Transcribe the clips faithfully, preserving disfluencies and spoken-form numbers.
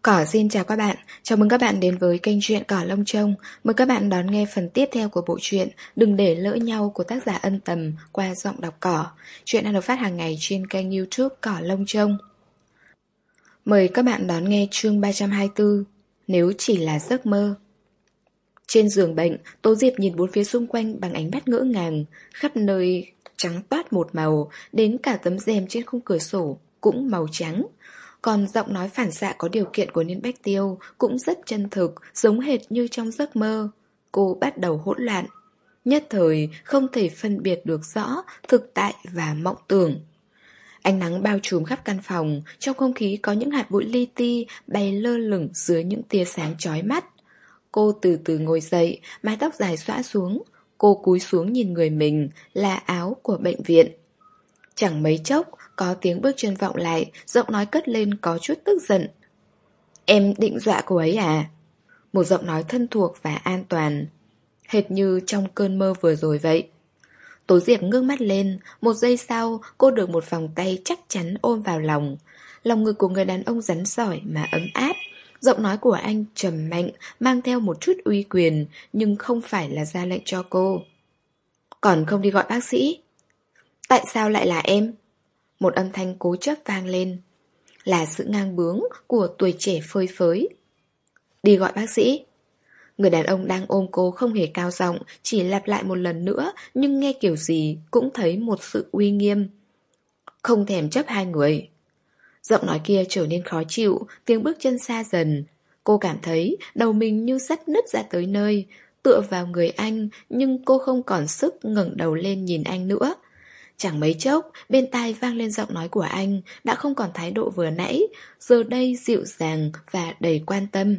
Cỏ xin chào các bạn, chào mừng các bạn đến với kênh truyện Cỏ Lông Trông. Mời các bạn đón nghe phần tiếp theo của bộ truyện Đừng để lỡ nhau của tác giả Ân Tầm qua giọng đọc Cỏ. Truyện đang được phát hàng ngày trên kênh YouTube Cỏ Lông Trông. Mời các bạn đón nghe chương ba trăm hai mươi tư, Nếu chỉ là giấc mơ. Trên giường bệnh, Tố Diệp nhìn bốn phía xung quanh bằng ánh mắt ngỡ ngàng, khắp nơi trắng toát một màu, đến cả tấm rèm trên khung cửa sổ cũng màu trắng. Còn giọng nói phản xạ có điều kiện của Niên Bách Tiêu cũng rất chân thực, giống hệt như trong giấc mơ. Cô bắt đầu hỗn loạn. Nhất thời không thể phân biệt được rõ thực tại và mộng tưởng. Ánh nắng bao trùm khắp căn phòng, trong không khí có những hạt bụi li ti bay lơ lửng dưới những tia sáng chói mắt. Cô từ từ ngồi dậy, mái tóc dài xõa xuống. Cô cúi xuống nhìn người mình, là áo của bệnh viện. Chẳng mấy chốc, có tiếng bước chân vọng lại, giọng nói cất lên có chút tức giận. Em định dọa cô ấy à? Một giọng nói thân thuộc và an toàn, hệt như trong cơn mơ vừa rồi vậy. Tố Diệp ngước mắt lên, một giây sau cô được một vòng tay chắc chắn ôm vào lòng. Lòng ngực của người đàn ông rắn rỏi mà ấm áp. Giọng nói của anh trầm mạnh, mang theo một chút uy quyền, nhưng không phải là ra lệnh cho cô. Còn không đi gọi bác sĩ? Tại sao lại là em? Một âm thanh cố chấp vang lên. Là sự ngang bướng của tuổi trẻ phơi phới. Đi gọi bác sĩ. Người đàn ông đang ôm cô không hề cao giọng, chỉ lặp lại một lần nữa, nhưng nghe kiểu gì cũng thấy một sự uy nghiêm. Không thèm chấp hai người. Giọng nói kia trở nên khó chịu, tiếng bước chân xa dần. Cô cảm thấy đầu mình như sắt nứt ra tới nơi, tựa vào người anh, nhưng cô không còn sức ngẩng đầu lên nhìn anh nữa. Chẳng mấy chốc, bên tai vang lên giọng nói của anh, đã không còn thái độ vừa nãy, giờ đây dịu dàng và đầy quan tâm.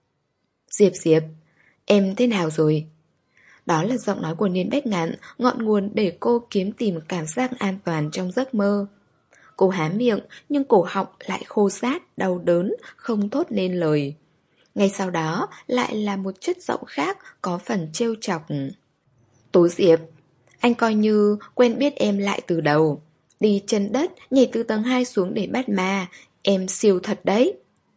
Diệp Diệp, em thế nào rồi? Đó là giọng nói của Niên Bách Ngạn, ngọn nguồn để cô kiếm tìm cảm giác an toàn trong giấc mơ. Cô há miệng, nhưng cổ họng lại khô rát, đau đớn, không thốt nên lời. Ngay sau đó, lại là một chất giọng khác có phần trêu chọc. Tố Diệp, anh coi như quen biết em lại từ đầu. Đi chân đất, nhảy từ tầng hai xuống để bắt ma. Em siêu thật đấy.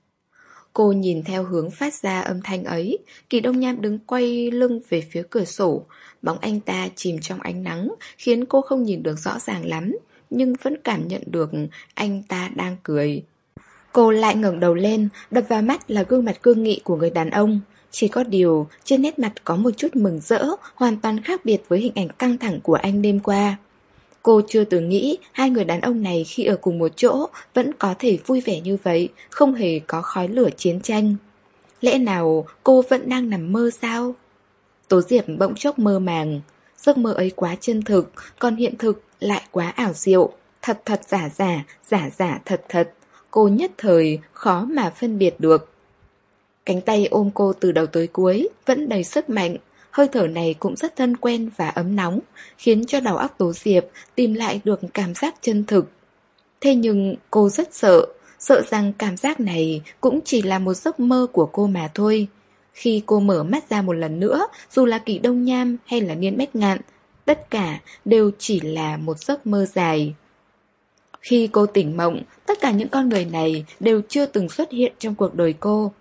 Cô nhìn theo hướng phát ra âm thanh ấy. Kỳ Đông Nham đứng quay lưng về phía cửa sổ. Bóng anh ta chìm trong ánh nắng, khiến cô không nhìn được rõ ràng lắm, nhưng vẫn cảm nhận được anh ta đang cười. Cô lại ngẩng đầu lên, đập vào mắt là gương mặt cương nghị của người đàn ông. Chỉ có điều, trên nét mặt có một chút mừng rỡ, hoàn toàn khác biệt với hình ảnh căng thẳng của anh đêm qua. Cô chưa từng nghĩ hai người đàn ông này khi ở cùng một chỗ vẫn có thể vui vẻ như vậy, không hề có khói lửa chiến tranh. Lẽ nào cô vẫn đang nằm mơ sao? Tố Diệp bỗng chốc mơ màng. Giấc mơ ấy quá chân thực, còn hiện thực lại quá ảo diệu. Thật thật giả giả, giả giả thật thật. Cô nhất thời khó mà phân biệt được. Cánh tay ôm cô từ đầu tới cuối vẫn đầy sức mạnh. Hơi thở này cũng rất thân quen và ấm nóng, khiến cho đầu óc Tố Diệp tìm lại được cảm giác chân thực. Thế nhưng cô rất sợ, sợ rằng cảm giác này cũng chỉ là một giấc mơ của cô mà thôi. Khi cô mở mắt ra một lần nữa, dù là Kỳ Đông Nham hay là Niên Bách Ngạn, tất cả đều chỉ là một giấc mơ dài. Khi cô tỉnh mộng, tất cả những con người này đều chưa từng xuất hiện trong cuộc đời cô.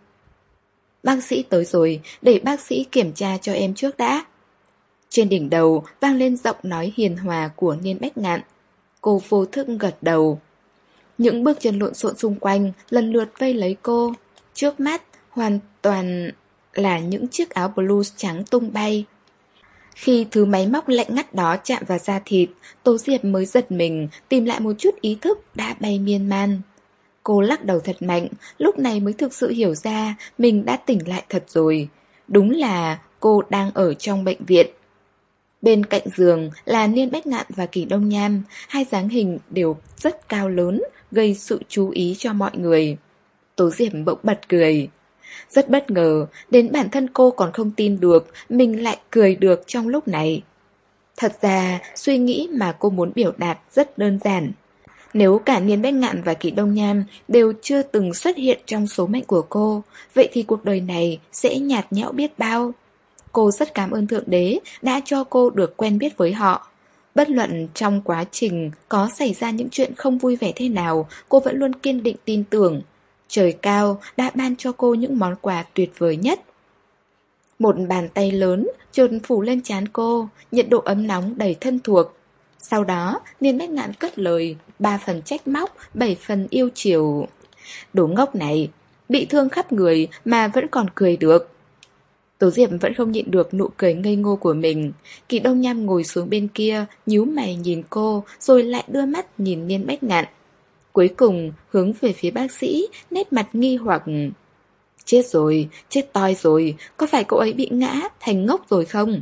Bác sĩ tới rồi, để bác sĩ kiểm tra cho em trước đã. Trên đỉnh đầu vang lên giọng nói hiền hòa của Niên Bách Ngạn. Cô vô thức gật đầu. Những bước chân lộn xộn xung quanh lần lượt vây lấy cô. Trước mắt hoàn toàn là những chiếc áo blues trắng tung bay. Khi thứ máy móc lạnh ngắt đó chạm vào da thịt, Tố Diệp mới giật mình, tìm lại một chút ý thức đã bay miên man. Cô lắc đầu thật mạnh, lúc này mới thực sự hiểu ra mình đã tỉnh lại thật rồi. Đúng là cô đang ở trong bệnh viện. Bên cạnh giường là Niên Bách Ngạn và Kỳ Đông Nham, hai dáng hình đều rất cao lớn, gây sự chú ý cho mọi người. Tố Diệp bỗng bật cười. Rất bất ngờ, đến bản thân cô còn không tin được mình lại cười được trong lúc này. Thật ra, suy nghĩ mà cô muốn biểu đạt rất đơn giản. Nếu cả Niên Bách Ngạn và Kỳ Đông Nham đều chưa từng xuất hiện trong số mệnh của cô, vậy thì cuộc đời này sẽ nhạt nhẽo biết bao. Cô rất cảm ơn Thượng Đế đã cho cô được quen biết với họ. Bất luận trong quá trình có xảy ra những chuyện không vui vẻ thế nào, cô vẫn luôn kiên định tin tưởng. Trời cao đã ban cho cô những món quà tuyệt vời nhất. Một bàn tay lớn chợt phủ lên trán cô, nhiệt độ ấm nóng đầy thân thuộc. Sau đó, Niên Bách Ngạn cất lời, ba phần trách móc, bảy phần yêu chiều. Đồ ngốc này, bị thương khắp người mà vẫn còn cười được. Tố Diệp vẫn không nhịn được nụ cười ngây ngô của mình. Kỳ Đông Nham ngồi xuống bên kia, nhíu mày nhìn cô, rồi lại đưa mắt nhìn Niên Bách Ngạn. Cuối cùng, hướng về phía bác sĩ, nét mặt nghi hoặc. Chết rồi, chết toi rồi, có phải cậu ấy bị ngã, thành ngốc rồi không?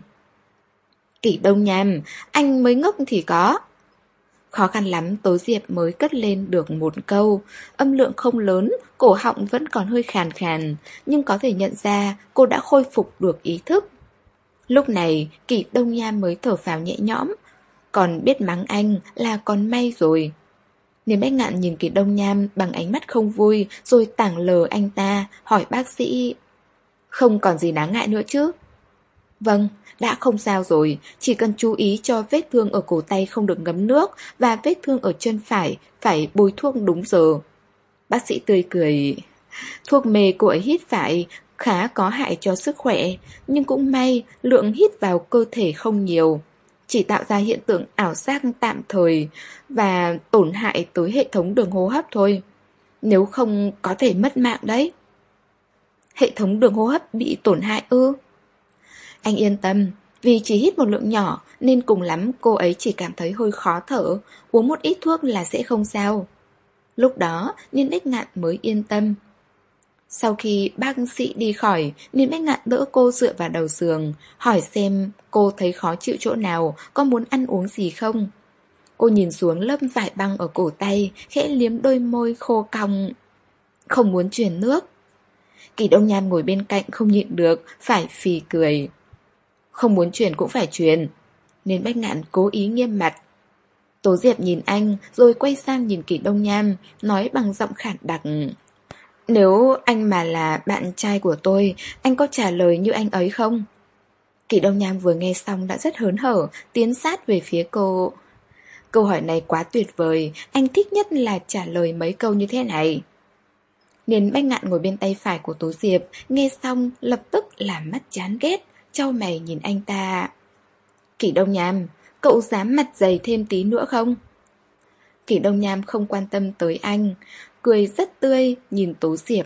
Kỷ Đông Nham, anh mới ngốc thì có. Khó khăn lắm Tố Diệp mới cất lên được một câu. Âm lượng không lớn, cổ họng vẫn còn hơi khàn khàn, nhưng có thể nhận ra cô đã khôi phục được ý thức. Lúc này Kỷ Đông Nham mới thở phào nhẹ nhõm. Còn biết mắng anh là còn may rồi. Niềm Bách Ngạn nhìn Kỷ Đông Nham bằng ánh mắt không vui, rồi tảng lờ anh ta, hỏi bác sĩ. Không còn gì đáng ngại nữa chứ? Vâng, đã không sao rồi, chỉ cần chú ý cho vết thương ở cổ tay không được ngấm nước và vết thương ở chân phải, phải bôi thuốc đúng giờ. Bác sĩ tươi cười. Thuốc mê cô ấy hít phải khá có hại cho sức khỏe, nhưng cũng may lượng hít vào cơ thể không nhiều. Chỉ tạo ra hiện tượng ảo giác tạm thời và tổn hại tới hệ thống đường hô hấp thôi. Nếu không có thể mất mạng đấy. Hệ thống đường hô hấp bị tổn hại ư? Anh yên tâm, vì chỉ hít một lượng nhỏ nên cùng lắm cô ấy chỉ cảm thấy hơi khó thở, uống một ít thuốc là sẽ không sao. Lúc đó Niên Bách Ngạn mới yên tâm. Sau khi bác sĩ đi khỏi, Niên Bách Ngạn đỡ cô dựa vào đầu giường, hỏi xem cô thấy khó chịu chỗ nào, có muốn ăn uống gì không. Cô nhìn xuống lớp vải băng ở cổ tay, khẽ liếm đôi môi khô cong. Không muốn truyền nước. Kỳ Đông Nham ngồi bên cạnh không nhịn được, phải phì cười. Không muốn truyền cũng phải truyền. Nên Bách Ngạn cố ý nghiêm mặt. Tố Diệp nhìn anh, rồi quay sang nhìn Kỳ Đông Nham, nói bằng giọng khản đặc. Nếu anh mà là bạn trai của tôi, anh có trả lời như anh ấy không? Kỳ Đông Nham vừa nghe xong đã rất hớn hở, tiến sát về phía cô. Câu hỏi này quá tuyệt vời, anh thích nhất là trả lời mấy câu như thế này. Niên Bách Ngạn ngồi bên tay phải của Tố Diệp, nghe xong lập tức làm mắt chán ghét, chau mày nhìn anh ta. Kỷ Đông Nham, cậu dám mặt dày thêm tí nữa không? Kỷ Đông Nham không quan tâm tới anh, cười rất tươi nhìn Tố Diệp.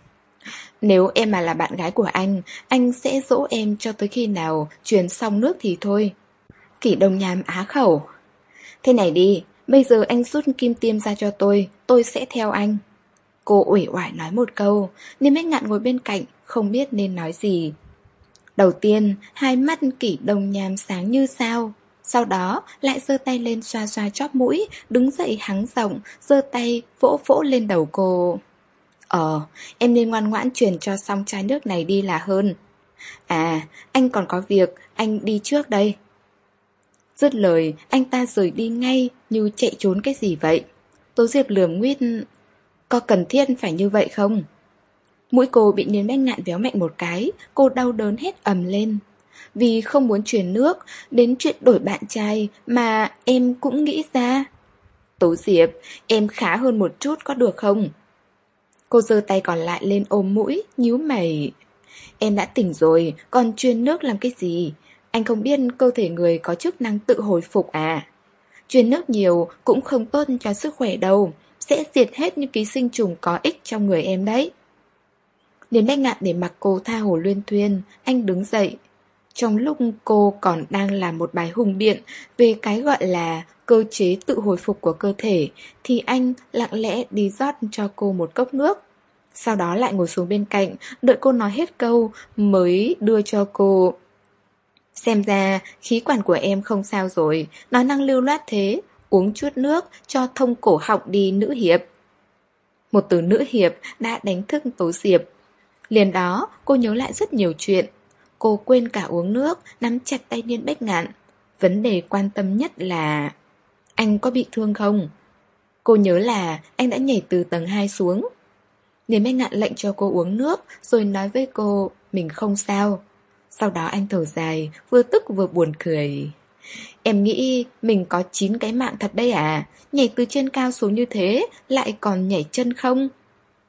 Nếu em mà là bạn gái của anh, anh sẽ dỗ em cho tới khi nào truyền xong nước thì thôi. Kỷ Đông Nham á khẩu. Thế này đi, bây giờ anh rút kim tiêm ra cho tôi, tôi sẽ theo anh. Cô uể oải nói một câu, Niên Bách Ngạn ngồi bên cạnh, không biết nên nói gì. Đầu tiên, hai mắt Kỷ Đông Nham sáng như sao. Sau đó, lại giơ tay lên xoa xoa chóp mũi, đứng dậy hắng giọng, giơ tay vỗ vỗ lên đầu cô. Ờ, em nên ngoan ngoãn truyền cho xong chai nước này đi là hơn. À, anh còn có việc, anh đi trước đây. Dứt lời, anh ta rời đi ngay như chạy trốn cái gì vậy. Tố Diệp lườm nguyết. Có cần thiết phải như vậy không? Mũi cô bị Niên Bách Ngạn véo mạnh một cái, cô đau đớn hét ầm lên. Vì không muốn truyền nước, đến chuyện đổi bạn trai mà em cũng nghĩ ra. Tố Diệp, em khá hơn một chút có được không? Cô giơ tay còn lại lên ôm mũi, nhíu mày. Em đã tỉnh rồi, còn truyền nước làm cái gì? Anh không biết cơ thể người có chức năng tự hồi phục à? Truyền nước nhiều cũng không tốt cho sức khỏe đâu, sẽ diệt hết những ký sinh trùng có ích trong người em đấy. Niên Bách Ngạn để mặc cô tha hồ luyên thuyên, anh đứng dậy. Trong lúc cô còn đang làm một bài hùng biện về cái gọi là cơ chế tự hồi phục của cơ thể, thì anh lặng lẽ đi rót cho cô một cốc nước. Sau đó lại ngồi xuống bên cạnh, đợi cô nói hết câu mới đưa cho cô. Xem ra khí quản của em không sao rồi, nói năng lưu loát thế, uống chút nước cho thông cổ họng đi nữ hiệp. Một từ nữ hiệp đã đánh thức Tố Diệp. Liền đó cô nhớ lại rất nhiều chuyện. Cô quên cả uống nước, nắm chặt tay Niên Bách Ngạn. Vấn đề quan tâm nhất là anh có bị thương không? Cô nhớ là anh đã nhảy từ tầng hai xuống. Niên Bách Ngạn lệnh cho cô uống nước, rồi nói với cô mình không sao. Sau đó anh thở dài, vừa tức vừa buồn cười. Em nghĩ mình có chín cái mạng thật đấy à? Nhảy từ trên cao xuống như thế, lại còn nhảy chân không?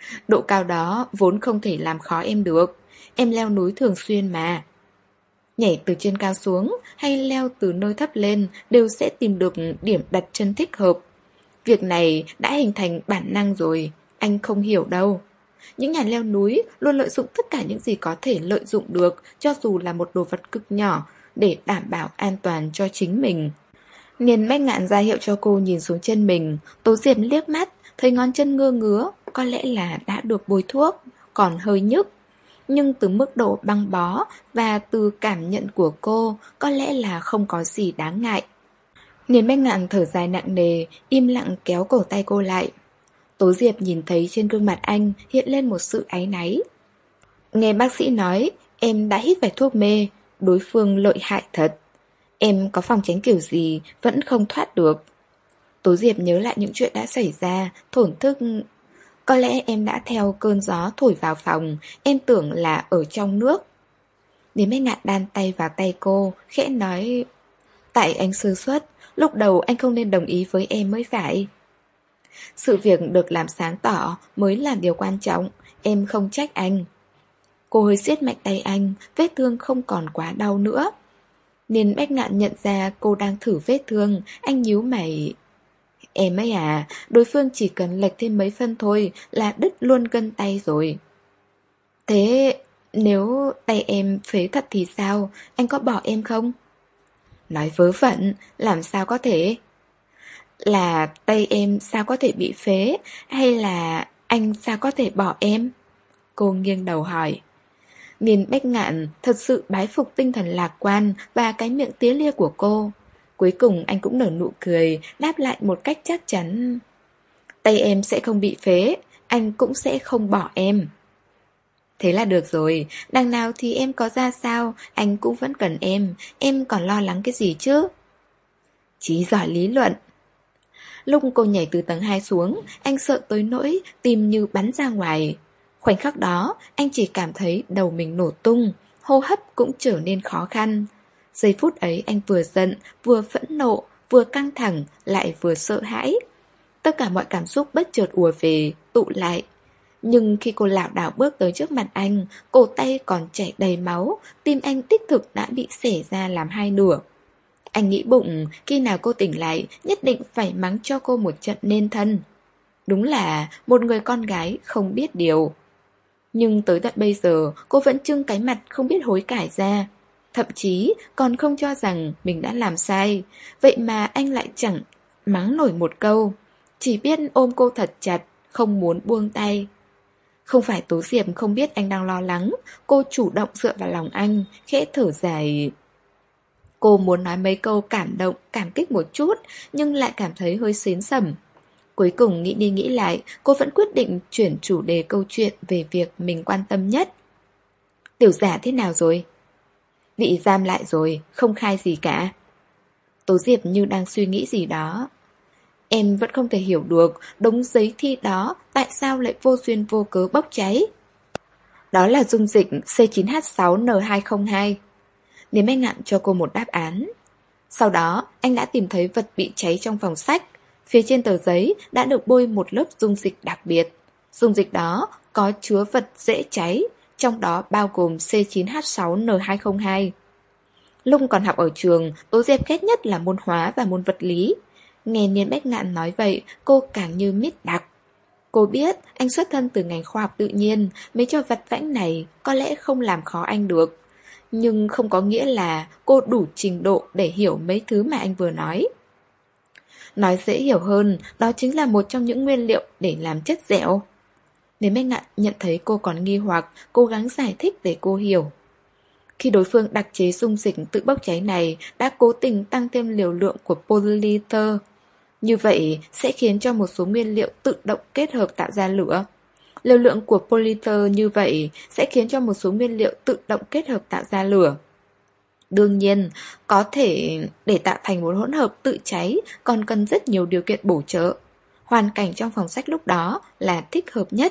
Độ cao đó vốn không thể làm khó em được. Em leo núi thường xuyên mà. Nhảy từ trên cao xuống hay leo từ nơi thấp lên đều sẽ tìm được điểm đặt chân thích hợp. Việc này đã hình thành bản năng rồi, anh không hiểu đâu. Những nhà leo núi luôn lợi dụng tất cả những gì có thể lợi dụng được, cho dù là một đồ vật cực nhỏ, để đảm bảo an toàn cho chính mình. Niên Bách Ngạn ra hiệu cho cô nhìn xuống chân mình. Tố Diệp liếc mắt, thấy ngón chân ngơ ngứa, có lẽ là đã được bôi thuốc, còn hơi nhức. Nhưng từ mức độ băng bó và từ cảm nhận của cô, có lẽ là không có gì đáng ngại. Niên Bách Ngạn thở dài nặng nề, im lặng kéo cổ tay cô lại. Tố Diệp nhìn thấy trên gương mặt anh hiện lên một sự áy náy. Nghe bác sĩ nói, em đã hít phải thuốc mê, đối phương lợi hại thật. Em có phòng tránh kiểu gì vẫn không thoát được. Tố Diệp nhớ lại những chuyện đã xảy ra, thổn thức. Có lẽ em đã theo cơn gió thổi vào phòng, em tưởng là ở trong nước. Niên Bách Ngạn đan tay vào tay cô, khẽ nói: Tại anh sơ suất, lúc đầu anh không nên đồng ý với em mới phải. Sự việc được làm sáng tỏ mới là điều quan trọng, em không trách anh. Cô hơi siết mạnh tay anh, vết thương không còn quá đau nữa. Niên Bách Ngạn nhận ra cô đang thử vết thương, anh nhíu mày. Em ấy à, đối phương chỉ cần lệch thêm mấy phân thôi là đứt luôn gân tay rồi. Thế nếu tay em phế thật thì sao, anh có bỏ em không? Nói vớ vẩn, làm sao có thể? Là tay em sao có thể bị phế, hay là anh sao có thể bỏ em? Cô nghiêng đầu hỏi. Niên Bách Ngạn thật sự bái phục tinh thần lạc quan và cái miệng tía lia của cô. Cuối cùng anh cũng nở nụ cười, đáp lại một cách chắc chắn. Tay em sẽ không bị phế, anh cũng sẽ không bỏ em. Thế là được rồi, đằng nào thì em có ra sao, anh cũng vẫn cần em, em còn lo lắng cái gì chứ? Chí giỏi lý luận. Lúc cô nhảy từ tầng hai xuống, anh sợ tới nỗi tim như bắn ra ngoài. Khoảnh khắc đó, anh chỉ cảm thấy đầu mình nổ tung, hô hấp cũng trở nên khó khăn. Giây phút ấy anh vừa giận, vừa phẫn nộ, vừa căng thẳng, lại vừa sợ hãi. Tất cả mọi cảm xúc bất chợt ùa về, tụ lại. Nhưng khi cô lảo đảo bước tới trước mặt anh, cổ tay còn chảy đầy máu, tim anh đích thực đã bị xẻ ra làm hai nửa. Anh nghĩ bụng, khi nào cô tỉnh lại, nhất định phải mắng cho cô một trận nên thân. Đúng là một người con gái không biết điều. Nhưng tới tận bây giờ, cô vẫn trưng cái mặt không biết hối cải ra. Thậm chí còn không cho rằng mình đã làm sai. Vậy mà anh lại chẳng mắng nổi một câu. Chỉ biết ôm cô thật chặt, không muốn buông tay. Không phải Tố Diệp không biết anh đang lo lắng. Cô chủ động dựa vào lòng anh, khẽ thở dài. Cô muốn nói mấy câu cảm động, cảm kích một chút, nhưng lại cảm thấy hơi xến xẩm. Cuối cùng nghĩ đi nghĩ lại, cô vẫn quyết định chuyển chủ đề câu chuyện về việc mình quan tâm nhất. Tiểu Giả thế nào rồi? Bị giam lại rồi, không khai gì cả. Tố Diệp như đang suy nghĩ gì đó. Em vẫn không thể hiểu được đống giấy thi đó tại sao lại vô duyên vô cớ bốc cháy. Đó là dung dịch C chín H sáu N hai không hai. Niên Bách Ngạn cho cô một đáp án. Sau đó, anh đã tìm thấy vật bị cháy trong phòng sách. Phía trên tờ giấy đã được bôi một lớp dung dịch đặc biệt. Dung dịch đó có chứa vật dễ cháy, trong đó bao gồm C chín H sáu N hai không hai. Lúc còn học ở trường, Tố Diệp ghét nhất là môn hóa và môn vật lý. Nghe Niên Bách Ngạn nói vậy, cô càng như mít đặc. Cô biết anh xuất thân từ ngành khoa học tự nhiên, mấy trò vặt vãnh này có lẽ không làm khó anh được. Nhưng không có nghĩa là cô đủ trình độ để hiểu mấy thứ mà anh vừa nói. Nói dễ hiểu hơn, đó chính là một trong những nguyên liệu để làm chất dẻo. Nếu Bách Ngạn nhận thấy cô còn nghi hoặc, cố gắng giải thích để cô hiểu. Khi đối phương đặc chế dung dịch tự bốc cháy này đã cố tình tăng thêm liều lượng của polyether, như vậy sẽ khiến cho một số nguyên liệu tự động kết hợp tạo ra lửa. Liều lượng của polyether như vậy sẽ khiến cho một số nguyên liệu tự động kết hợp tạo ra lửa. Đương nhiên, có thể để tạo thành một hỗn hợp tự cháy còn cần rất nhiều điều kiện bổ trợ. Hoàn cảnh trong phòng sách lúc đó là thích hợp nhất.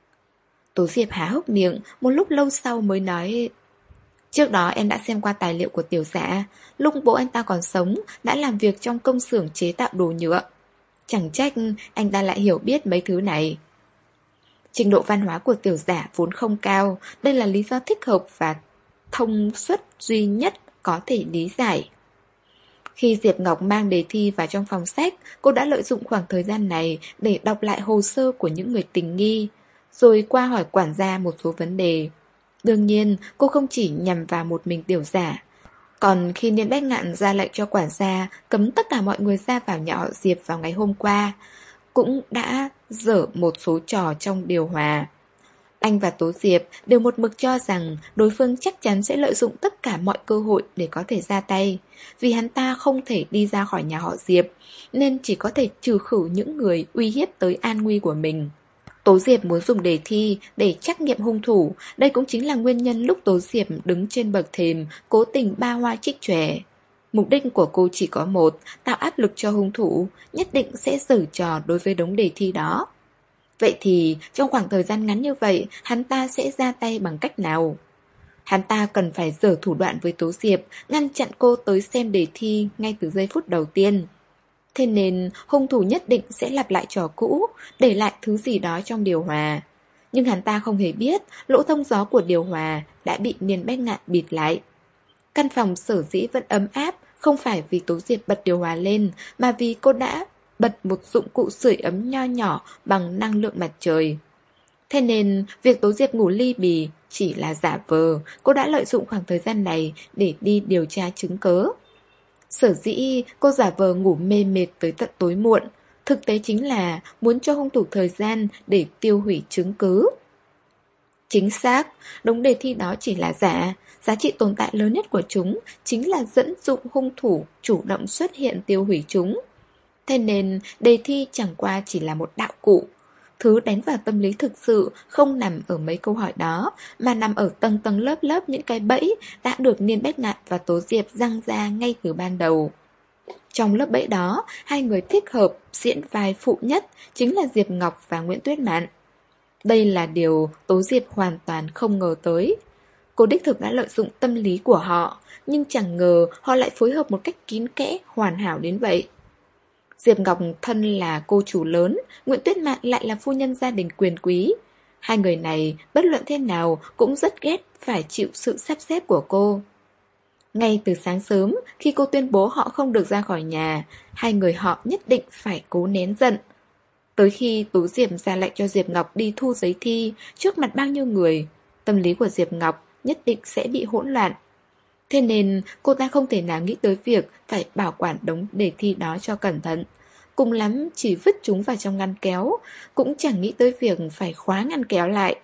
Tố Diệp há hốc miệng, một lúc lâu sau mới nói: Trước đó em đã xem qua tài liệu của Tiểu Giả. Lúc bố anh ta còn sống đã làm việc trong công xưởng chế tạo đồ nhựa. Chẳng trách anh ta lại hiểu biết mấy thứ này. Trình độ văn hóa của tiểu giả vốn không cao, đây là lý do thích hợp và thông suất duy nhất có thể lý giải. Khi Diệp Ngọc mang đề thi vào trong phòng sách, cô đã lợi dụng khoảng thời gian này để đọc lại hồ sơ của những người tình nghi, rồi qua hỏi quản gia một số vấn đề. Đương nhiên, cô không chỉ nhằm vào một mình tiểu giả. Còn khi Niên Bách Ngạn ra lệnh cho quản gia cấm tất cả mọi người ra vào nhà họ Diệp vào ngày hôm qua, cũng đã dở một số trò trong điều hòa. Anh và Tố Diệp đều một mực cho rằng đối phương chắc chắn sẽ lợi dụng tất cả mọi cơ hội để có thể ra tay. Vì hắn ta không thể đi ra khỏi nhà họ Diệp, nên chỉ có thể trừ khử những người uy hiếp tới an nguy của mình. Tố Diệp muốn dùng đề thi để trắc nghiệm hung thủ, đây cũng chính là nguyên nhân lúc Tố Diệp đứng trên bậc thềm, cố tình ba hoa trích chòe. Mục đích của cô chỉ có một, tạo áp lực cho hung thủ, nhất định sẽ giở trò đối với đống đề thi đó. Vậy thì, trong khoảng thời gian ngắn như vậy, hắn ta sẽ ra tay bằng cách nào? Hắn ta cần phải giở thủ đoạn với Tố Diệp, ngăn chặn cô tới xem đề thi ngay từ giây phút đầu tiên. Thế nên, hung thủ nhất định sẽ lặp lại trò cũ, để lại thứ gì đó trong điều hòa. Nhưng hắn ta không hề biết, lỗ thông gió của điều hòa đã bị Niên Bách Ngạn bịt lại. Căn phòng sở dĩ vẫn ấm áp, không phải vì Tố Diệp bật điều hòa lên, mà vì cô đã bật một dụng cụ sưởi ấm nho nhỏ bằng năng lượng mặt trời. Thế nên, việc Tố Diệp ngủ ly bì chỉ là giả vờ, cô đã lợi dụng khoảng thời gian này để đi điều tra chứng cớ. Sở dĩ cô giả vờ ngủ mê mệt tới tận tối muộn, thực tế chính là muốn cho hung thủ thời gian để tiêu hủy chứng cứ. Chính xác, đống đề thi đó chỉ là giả, giá trị tồn tại lớn nhất của chúng chính là dẫn dụ hung thủ chủ động xuất hiện tiêu hủy chúng. Thế nên, đề thi chẳng qua chỉ là một đạo cụ. Thứ đánh vào tâm lý thực sự không nằm ở mấy câu hỏi đó, mà nằm ở tầng tầng lớp lớp những cái bẫy đã được Niên Bách Ngạn và Tố Diệp răng ra ngay từ ban đầu. Trong lớp bẫy đó, hai người thích hợp diễn vai phụ nhất chính là Diệp Ngọc và Nguyễn Tuyết Mạn. Đây là điều Tố Diệp hoàn toàn không ngờ tới. Cô đích thực đã lợi dụng tâm lý của họ, nhưng chẳng ngờ họ lại phối hợp một cách kín kẽ, hoàn hảo đến vậy. Diệp Ngọc thân là cô chủ lớn, Nguyễn Tuyết Mạn lại là phu nhân gia đình quyền quý. Hai người này bất luận thế nào cũng rất ghét phải chịu sự sắp xếp của cô. Ngay từ sáng sớm, khi cô tuyên bố họ không được ra khỏi nhà, hai người họ nhất định phải cố nén giận. Tới khi Tố Diệp ra lệnh cho Diệp Ngọc đi thu giấy thi trước mặt bao nhiêu người, tâm lý của Diệp Ngọc nhất định sẽ bị hỗn loạn. Thế nên cô ta không thể nào nghĩ tới việc phải bảo quản đống đề thi đó cho cẩn thận. Cùng lắm chỉ vứt chúng vào trong ngăn kéo, cũng chẳng nghĩ tới việc phải khóa ngăn kéo lại.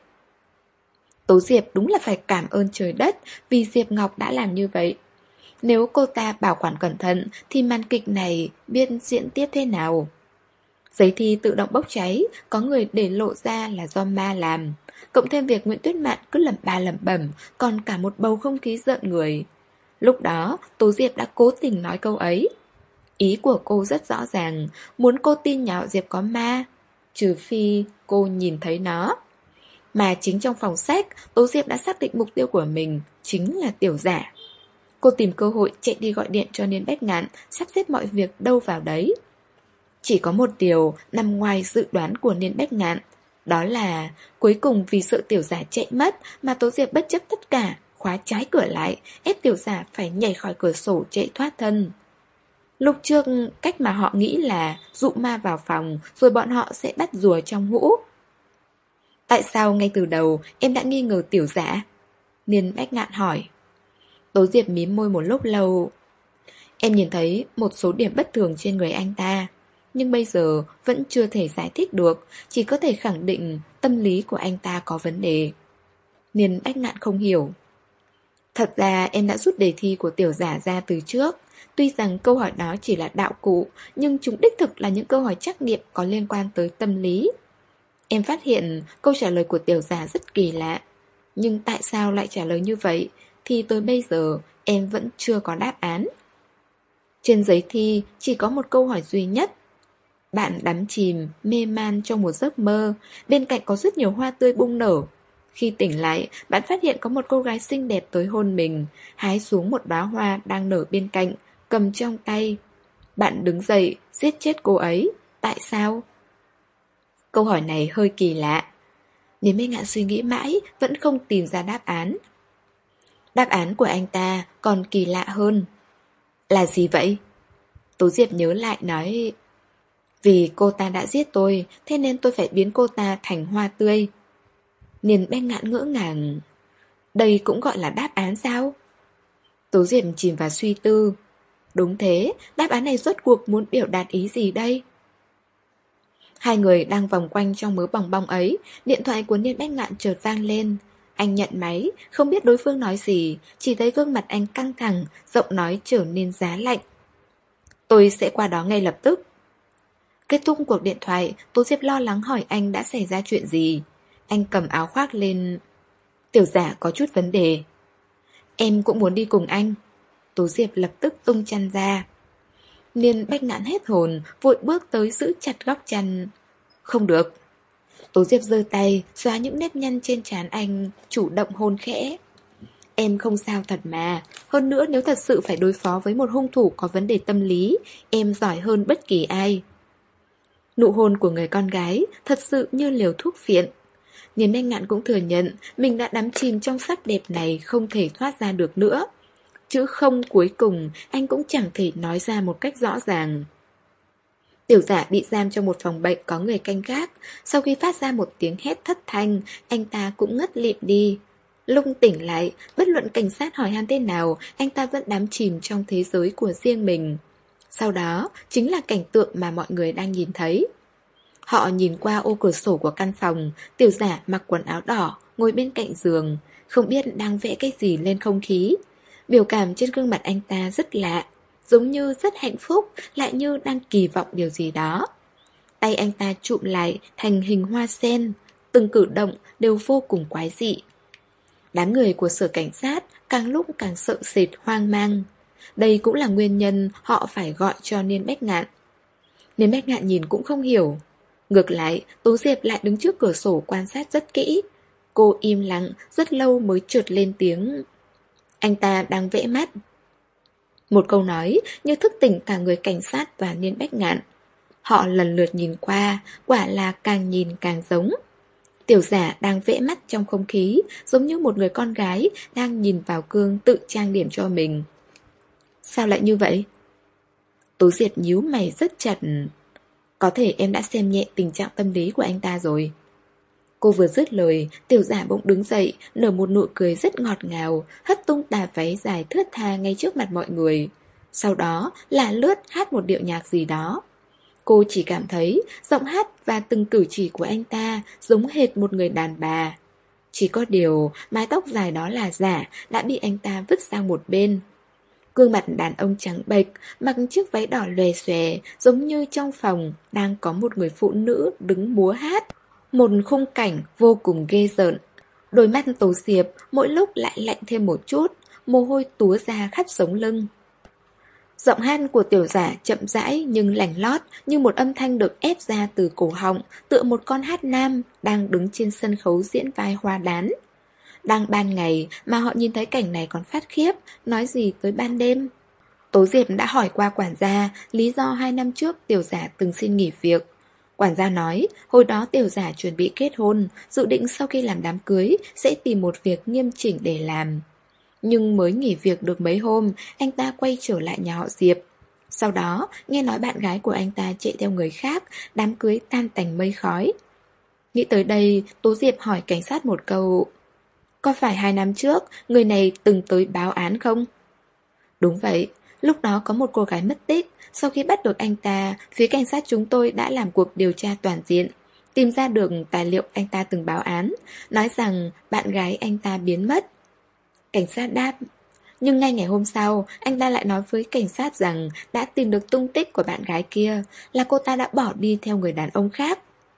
Tố Diệp đúng là phải cảm ơn trời đất vì Diệp Ngọc đã làm như vậy. Nếu cô ta bảo quản cẩn thận thì màn kịch này biết diễn tiếp thế nào. Giấy thi tự động bốc cháy, có người để lộ ra là do ma làm. Cộng thêm việc Nguyễn Tuyết Mạn cứ lẩm ba lẩm bẩm, còn cả một bầu không khí rợn người. Lúc đó, Tố Diệp đã cố tình nói câu ấy. Ý của cô rất rõ ràng, muốn cô tin nhà họ Diệp có ma, trừ phi cô nhìn thấy nó. Mà chính trong phòng sách, Tố Diệp đã xác định mục tiêu của mình chính là tiểu giả. Cô tìm cơ hội chạy đi gọi điện cho Niên Bách Ngạn, sắp xếp mọi việc đâu vào đấy. Chỉ có một điều nằm ngoài dự đoán của Niên Bách Ngạn, đó là cuối cùng vì sợ tiểu giả chạy mất mà Tố Diệp bất chấp tất cả, khóa trái cửa lại, ép tiểu giả phải nhảy khỏi cửa sổ chạy thoát thân. Lúc trước, cách mà họ nghĩ là dụ ma vào phòng rồi bọn họ sẽ bắt rùa trong hũ. Tại sao ngay từ đầu em đã nghi ngờ tiểu giả? Niên Bách Ngạn hỏi. Tố Diệp mím môi một lúc lâu. Em nhìn thấy một số điểm bất thường trên người anh ta, nhưng bây giờ vẫn chưa thể giải thích được, chỉ có thể khẳng định tâm lý của anh ta có vấn đề. Niên Bách Ngạn không hiểu. Thật ra em đã rút đề thi của tiểu giả ra từ trước. Tuy rằng câu hỏi đó chỉ là đạo cụ, nhưng chúng đích thực là những câu hỏi trắc nghiệm có liên quan tới tâm lý. Em phát hiện câu trả lời của tiểu giả rất kỳ lạ. Nhưng tại sao lại trả lời như vậy thì tới bây giờ em vẫn chưa có đáp án. Trên giấy thi chỉ có một câu hỏi duy nhất. Bạn đắm chìm, mê man trong một giấc mơ, bên cạnh có rất nhiều hoa tươi bung nở. Khi tỉnh lại, bạn phát hiện có một cô gái xinh đẹp tới hôn mình, hái xuống một đóa hoa đang nở bên cạnh, cầm trong tay. Bạn đứng dậy, giết chết cô ấy. Tại sao? Câu hỏi này hơi kỳ lạ. Niềm Minh Ngạn suy nghĩ mãi, vẫn không tìm ra đáp án. Đáp án của anh ta còn kỳ lạ hơn. Là gì vậy? Tố Diệp nhớ lại nói, vì cô ta đã giết tôi, thế nên tôi phải biến cô ta thành hoa tươi. Niềm Minh Ngạn ngỡ ngàng. Đây cũng gọi là đáp án sao? Tố Diệp chìm vào suy tư. Đúng thế, đáp án này rốt cuộc muốn biểu đạt ý gì đây? Hai người đang vòng quanh trong mớ bòng bong ấy, điện thoại của Niên Bách Ngạn chợt vang lên. Anh nhận máy, không biết đối phương nói gì, chỉ thấy gương mặt anh căng thẳng, giọng nói trở nên giá lạnh. Tôi sẽ qua đó ngay lập tức. Kết thúc cuộc điện thoại, Tô Diệp lo lắng hỏi anh đã xảy ra chuyện gì. Anh cầm áo khoác lên. Tiểu Giả có chút vấn đề. Em cũng muốn đi cùng anh. Tố Diệp lập tức tung chăn ra. Niên Bách Ngạn hết hồn, vội bước tới giữ chặt góc chăn. Không được. Tố Diệp giơ tay, xóa những nếp nhăn trên trán anh, chủ động hôn khẽ. Em không sao thật mà. Hơn nữa nếu thật sự phải đối phó với một hung thủ có vấn đề tâm lý, em giỏi hơn bất kỳ ai. Nụ hôn của người con gái thật sự như liều thuốc phiện. Niên Bách Ngạn cũng thừa nhận mình đã đắm chìm trong sắc đẹp này, không thể thoát ra được nữa. Chữ không cuối cùng anh cũng chẳng thể nói ra một cách rõ ràng. Tiểu Giả bị giam trong một phòng bệnh có người canh gác. Sau khi phát ra một tiếng hét thất thanh, anh ta cũng ngất lịm đi. Lúc tỉnh lại, bất luận cảnh sát hỏi han thế nào, anh ta vẫn đắm chìm trong thế giới của riêng mình. Sau đó chính là cảnh tượng mà mọi người đang nhìn thấy. Họ nhìn qua ô cửa sổ của căn phòng. Tiểu Giả mặc quần áo đỏ, ngồi bên cạnh giường, không biết đang vẽ cái gì lên không khí. Biểu cảm trên gương mặt anh ta rất lạ, giống như rất hạnh phúc, lại như đang kỳ vọng điều gì đó. Tay anh ta chụm lại thành hình hoa sen, từng cử động đều vô cùng quái dị. Đám người của sở cảnh sát càng lúc càng sợ sệt hoang mang. Đây cũng là nguyên nhân họ phải gọi cho Niên Bách Ngạn. Niên Bách Ngạn nhìn cũng không hiểu. Ngược lại, Tố Diệp lại đứng trước cửa sổ quan sát rất kỹ. Cô im lặng rất lâu mới chợt lên tiếng. Anh ta đang vẽ mắt. Một câu nói như thức tỉnh cả người cảnh sát và Niên Bách Ngạn. Họ lần lượt nhìn qua, quả là càng nhìn càng giống. Tiểu Giả đang vẽ mắt trong không khí, giống như một người con gái đang nhìn vào gương tự trang điểm cho mình. Sao lại như vậy? Tố Diệp nhíu mày rất chặt. Có thể em đã xem nhẹ tình trạng tâm lý của anh ta rồi. Cô vừa dứt lời, Tiểu Giả bỗng đứng dậy, nở một nụ cười rất ngọt ngào, hất tung tà váy dài thướt tha ngay trước mặt mọi người. Sau đó là lướt hát một điệu nhạc gì đó. Cô chỉ cảm thấy giọng hát và từng cử chỉ của anh ta giống hệt một người đàn bà. Chỉ có điều mái tóc dài đó là giả, đã bị anh ta vứt sang một bên. Gương mặt đàn ông trắng bệch, mặc chiếc váy đỏ lòe xòe, giống như trong phòng đang có một người phụ nữ đứng múa hát. Một khung cảnh vô cùng ghê rợn. Đôi mắt Tố Diệp mỗi lúc lại lạnh thêm một chút, mồ hôi túa ra khắp sống lưng. Giọng hát của Tiểu Giả chậm rãi nhưng lành lót, như một âm thanh được ép ra từ cổ họng, tựa một con hát nam đang đứng trên sân khấu diễn vai hoa đán. Đang ban ngày mà họ nhìn thấy cảnh này còn phát khiếp, nói gì tới ban đêm. Tố Diệp đã hỏi qua quản gia lý do hai năm trước Tiểu Giả từng xin nghỉ việc. Quản gia nói, hồi đó Tiểu Giả chuẩn bị kết hôn, dự định sau khi làm đám cưới sẽ tìm một việc nghiêm chỉnh để làm. Nhưng mới nghỉ việc được mấy hôm, anh ta quay trở lại nhà họ Diệp. Sau đó, nghe nói bạn gái của anh ta chạy theo người khác, đám cưới tan tành mây khói. Nghĩ tới đây, Tố Diệp hỏi cảnh sát một câu. Có phải hai năm trước, người này từng tới báo án không? Đúng vậy, lúc đó có một cô gái mất tích. Sau khi bắt được anh ta, phía cảnh sát chúng tôi đã làm cuộc điều tra toàn diện, tìm ra được tài liệu anh ta từng báo án, nói rằng bạn gái anh ta biến mất. Cảnh sát đáp. Nhưng ngay ngày hôm sau, anh ta lại nói với cảnh sát rằng đã tìm được tung tích của bạn gái kia, là cô ta đã bỏ đi theo người đàn ông khác.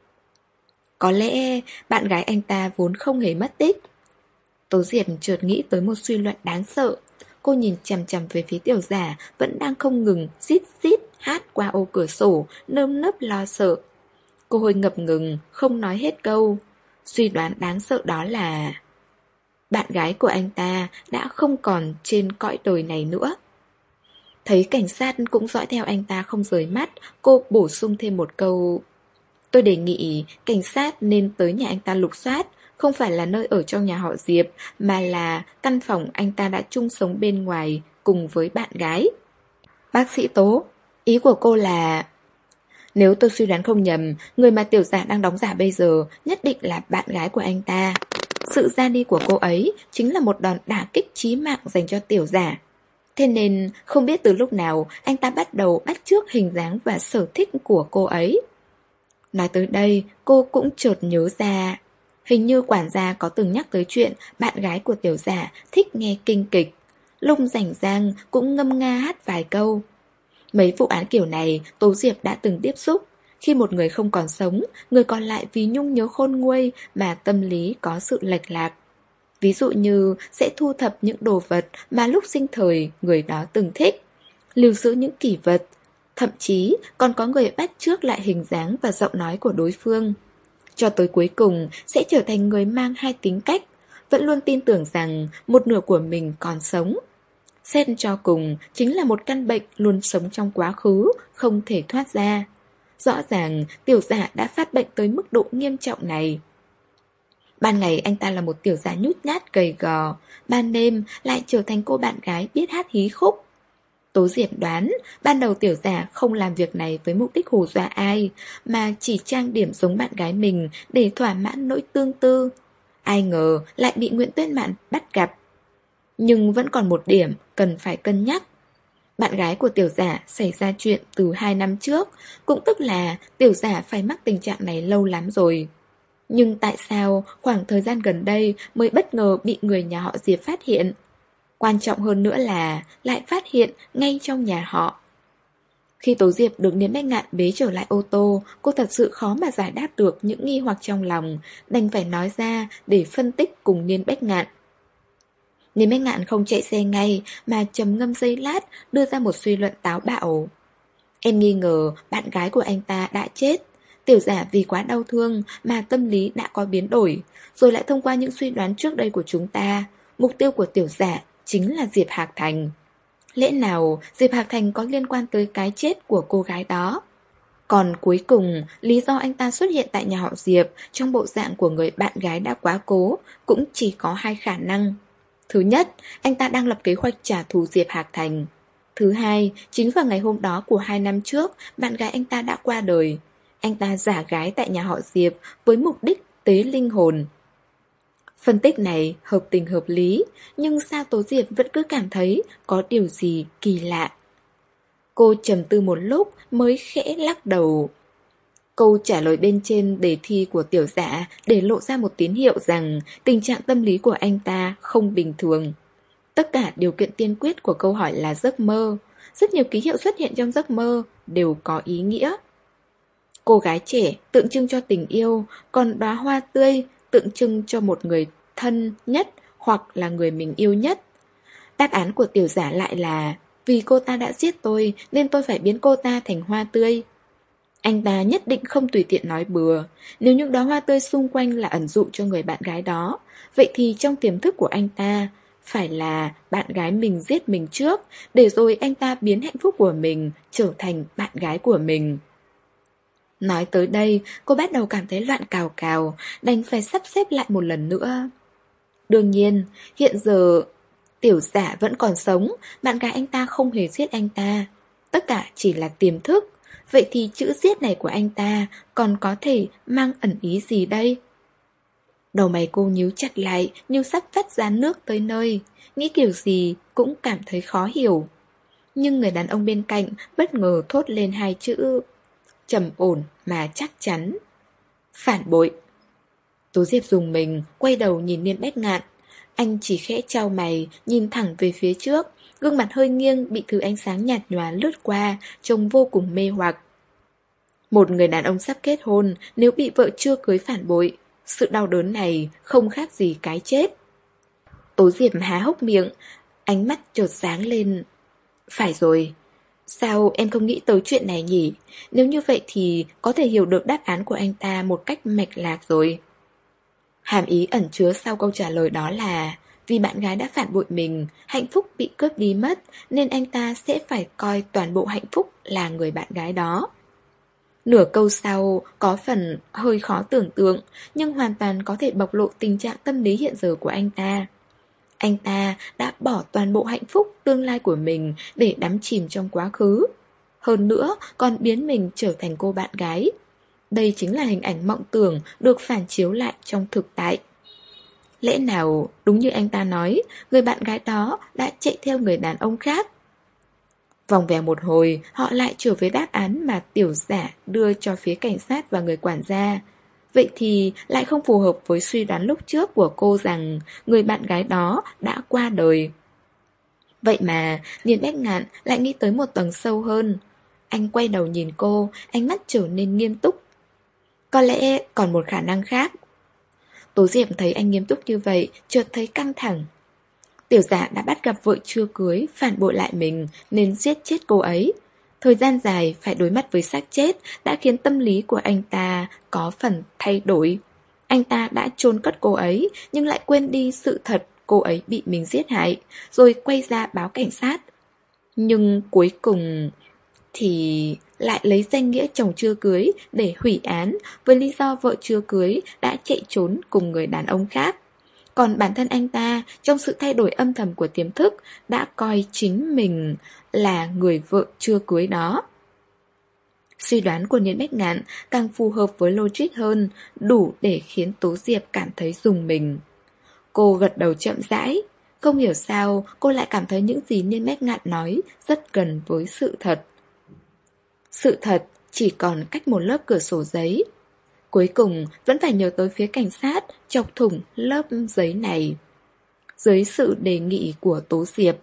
Có lẽ bạn gái anh ta vốn không hề mất tích. Tố Diệp chợt nghĩ tới một suy luận đáng sợ. Cô nhìn chằm chằm về phía Tiểu Giả vẫn đang không ngừng rít rít hát qua ô cửa sổ, nơm nớp lo sợ. Cô hơi ngập ngừng, không nói hết câu. Suy đoán đáng sợ đó là bạn gái của anh ta đã không còn trên cõi đời này nữa. Thấy cảnh sát cũng dõi theo anh ta không rời mắt, cô bổ sung thêm một câu. Tôi đề nghị cảnh sát nên tới nhà anh ta lục soát, không phải là nơi ở trong nhà họ Diệp, mà là căn phòng anh ta đã chung sống bên ngoài cùng với bạn gái. Bác sĩ Tố, ý của cô là... Nếu tôi suy đoán không nhầm, người mà tiểu giả đang đóng giả bây giờ nhất định là bạn gái của anh ta. Sự ra đi của cô ấy chính là một đòn đả kích chí mạng dành cho tiểu giả. Thế nên không biết từ lúc nào anh ta bắt đầu bắt chước hình dáng và sở thích của cô ấy. Nói tới đây, cô cũng chợt nhớ ra. Hình như quản gia có từng nhắc tới chuyện bạn gái của tiểu giả thích nghe kinh kịch. Lúc rảnh rang cũng ngâm nga hát vài câu. Mấy vụ án kiểu này Tố Diệp đã từng tiếp xúc. Khi một người không còn sống, người còn lại vì nhung nhớ khôn nguôi mà tâm lý có sự lệch lạc. Ví dụ như sẽ thu thập những đồ vật mà lúc sinh thời người đó từng thích, lưu giữ những kỷ vật, thậm chí còn có người bắt chước lại hình dáng và giọng nói của đối phương. Cho tới cuối cùng sẽ trở thành người mang hai tính cách, vẫn luôn tin tưởng rằng một nửa của mình còn sống. Xét cho cùng chính là một căn bệnh luôn sống trong quá khứ, không thể thoát ra. Rõ ràng tiểu giả đã phát bệnh tới mức độ nghiêm trọng này. Ban ngày anh ta là một tiểu giả nhút nhát gầy gò, ban đêm lại trở thành cô bạn gái biết hát hí khúc. Tố Diệp đoán ban đầu tiểu giả không làm việc này với mục đích hù dọa ai, mà chỉ trang điểm giống bạn gái mình để thỏa mãn nỗi tương tư. Ai ngờ lại bị Nguyễn Tuyết Mạn bắt gặp. Nhưng vẫn còn một điểm cần phải cân nhắc. Bạn gái của tiểu giả xảy ra chuyện từ hai năm trước, cũng tức là tiểu giả phải mắc tình trạng này lâu lắm rồi. Nhưng tại sao khoảng thời gian gần đây mới bất ngờ bị người nhà họ Diệp phát hiện? Quan trọng hơn nữa là lại phát hiện ngay trong nhà họ. Khi Tố Diệp được Niên Bách Ngạn bế trở lại ô tô, cô thật sự khó mà giải đáp được những nghi hoặc trong lòng, đành phải nói ra để phân tích cùng Niên Bách Ngạn. Niên Bách Ngạn không chạy xe ngay mà trầm ngâm giây lát, đưa ra một suy luận táo bạo. Em nghi ngờ bạn gái của anh ta đã chết. Tiểu giả vì quá đau thương mà tâm lý đã có biến đổi, rồi lại thông qua những suy đoán trước đây của chúng ta, mục tiêu của tiểu giả chính là Diệp Hạc Thành. Lẽ nào Diệp Hạc Thành có liên quan tới cái chết của cô gái đó? Còn cuối cùng, lý do anh ta xuất hiện tại nhà họ Diệp trong bộ dạng của người bạn gái đã quá cố cũng chỉ có hai khả năng. Thứ nhất, anh ta đang lập kế hoạch trả thù Diệp Hạc Thành. Thứ hai, chính vào ngày hôm đó của hai năm trước, bạn gái anh ta đã qua đời. Anh ta giả gái tại nhà họ Diệp với mục đích tế linh hồn. Phân tích này hợp tình hợp lý, nhưng sao Tố Diệp vẫn cứ cảm thấy có điều gì kỳ lạ. Cô trầm tư một lúc mới khẽ lắc đầu. Câu trả lời bên trên đề thi của tiểu giả để lộ ra một tín hiệu rằng tình trạng tâm lý của anh ta không bình thường. Tất cả điều kiện tiên quyết của câu hỏi là giấc mơ. Rất nhiều ký hiệu xuất hiện trong giấc mơ đều có ý nghĩa. Cô gái trẻ tượng trưng cho tình yêu, còn đóa hoa tươi tượng trưng cho một người thân nhất hoặc là người mình yêu nhất. Đáp án của tiểu giả lại là vì cô ta đã giết tôi nên tôi phải biến cô ta thành hoa tươi. Anh ta nhất định không tùy tiện nói bừa. Nếu những đóa hoa tươi xung quanh là ẩn dụ cho người bạn gái đó, vậy thì trong tiềm thức của anh ta phải là bạn gái mình giết mình trước, để rồi anh ta biến hạnh phúc của mình trở thành bạn gái của mình. Nói tới đây, cô bắt đầu cảm thấy loạn cào cào, đành phải sắp xếp lại một lần nữa. Đương nhiên, hiện giờ tiểu giả vẫn còn sống, bạn gái anh ta không hề giết anh ta. Tất cả chỉ là tiềm thức. Vậy thì chữ giết này của anh ta còn có thể mang ẩn ý gì đây? Đầu mày cô nhíu chặt lại như sắp vắt ra nước tới nơi, nghĩ kiểu gì cũng cảm thấy khó hiểu. Nhưng người đàn ông bên cạnh bất ngờ thốt lên hai chữ trầm ổn mà chắc chắn: phản bội. Tố Diệp dùng mình, quay đầu nhìn Niên Bách Ngạn. Anh chỉ khẽ chau mày, nhìn thẳng về phía trước, gương mặt hơi nghiêng bị thứ ánh sáng nhạt nhòa lướt qua, trông vô cùng mê hoặc. Một người đàn ông sắp kết hôn, nếu bị vợ chưa cưới phản bội, sự đau đớn này không khác gì cái chết. Tố Diệp há hốc miệng, ánh mắt chợt sáng lên. Phải rồi, sao em không nghĩ tới chuyện này nhỉ? Nếu như vậy thì có thể hiểu được đáp án của anh ta một cách mạch lạc rồi. Hàm ý ẩn chứa sau câu trả lời đó là vì bạn gái đã phản bội mình, hạnh phúc bị cướp đi mất, nên anh ta sẽ phải coi toàn bộ hạnh phúc là người bạn gái đó. Nửa câu sau có phần hơi khó tưởng tượng, nhưng hoàn toàn có thể bộc lộ tình trạng tâm lý hiện giờ của anh ta. Anh ta đã bỏ toàn bộ hạnh phúc tương lai của mình để đắm chìm trong quá khứ. Hơn nữa còn biến mình trở thành cô bạn gái. Đây chính là hình ảnh mộng tưởng được phản chiếu lại trong thực tại. Lẽ nào đúng như anh ta nói, người bạn gái đó đã chạy theo người đàn ông khác? Vòng vèo một hồi, họ lại trở về đáp án mà tiểu giả đưa cho phía cảnh sát và người quản gia. Vậy thì lại không phù hợp với suy đoán lúc trước của cô rằng người bạn gái đó đã qua đời. Vậy mà, Niên Bách Ngạn lại nghĩ tới một tầng sâu hơn. Anh quay đầu nhìn cô, ánh mắt trở nên nghiêm túc. Có lẽ còn một khả năng khác. Tố Diệp thấy anh nghiêm túc như vậy, chợt thấy căng thẳng. Tiểu giả đã bắt gặp vợ chưa cưới, phản bội lại mình nên giết chết cô ấy. Thời gian dài phải đối mặt với xác chết đã khiến tâm lý của anh ta có phần thay đổi. Anh ta đã chôn cất cô ấy nhưng lại quên đi sự thật cô ấy bị mình giết hại, rồi quay ra báo cảnh sát. Nhưng cuối cùng thì lại lấy danh nghĩa chồng chưa cưới để hủy án với lý do vợ chưa cưới đã chạy trốn cùng người đàn ông khác. Còn bản thân anh ta, trong sự thay đổi âm thầm của tiềm thức, đã coi chính mình là người vợ chưa cưới đó. Suy đoán của Niên Bách Ngạn càng phù hợp với logic hơn, đủ để khiến Tố Diệp cảm thấy rùng mình. Cô gật đầu chậm rãi. Không hiểu sao cô lại cảm thấy những gì Niên Bách Ngạn nói rất gần với sự thật. Sự thật chỉ còn cách một lớp cửa sổ giấy. Cuối cùng vẫn phải nhớ tới phía cảnh sát chọc thủng lớp giấy này. Dưới sự đề nghị của Tố Diệp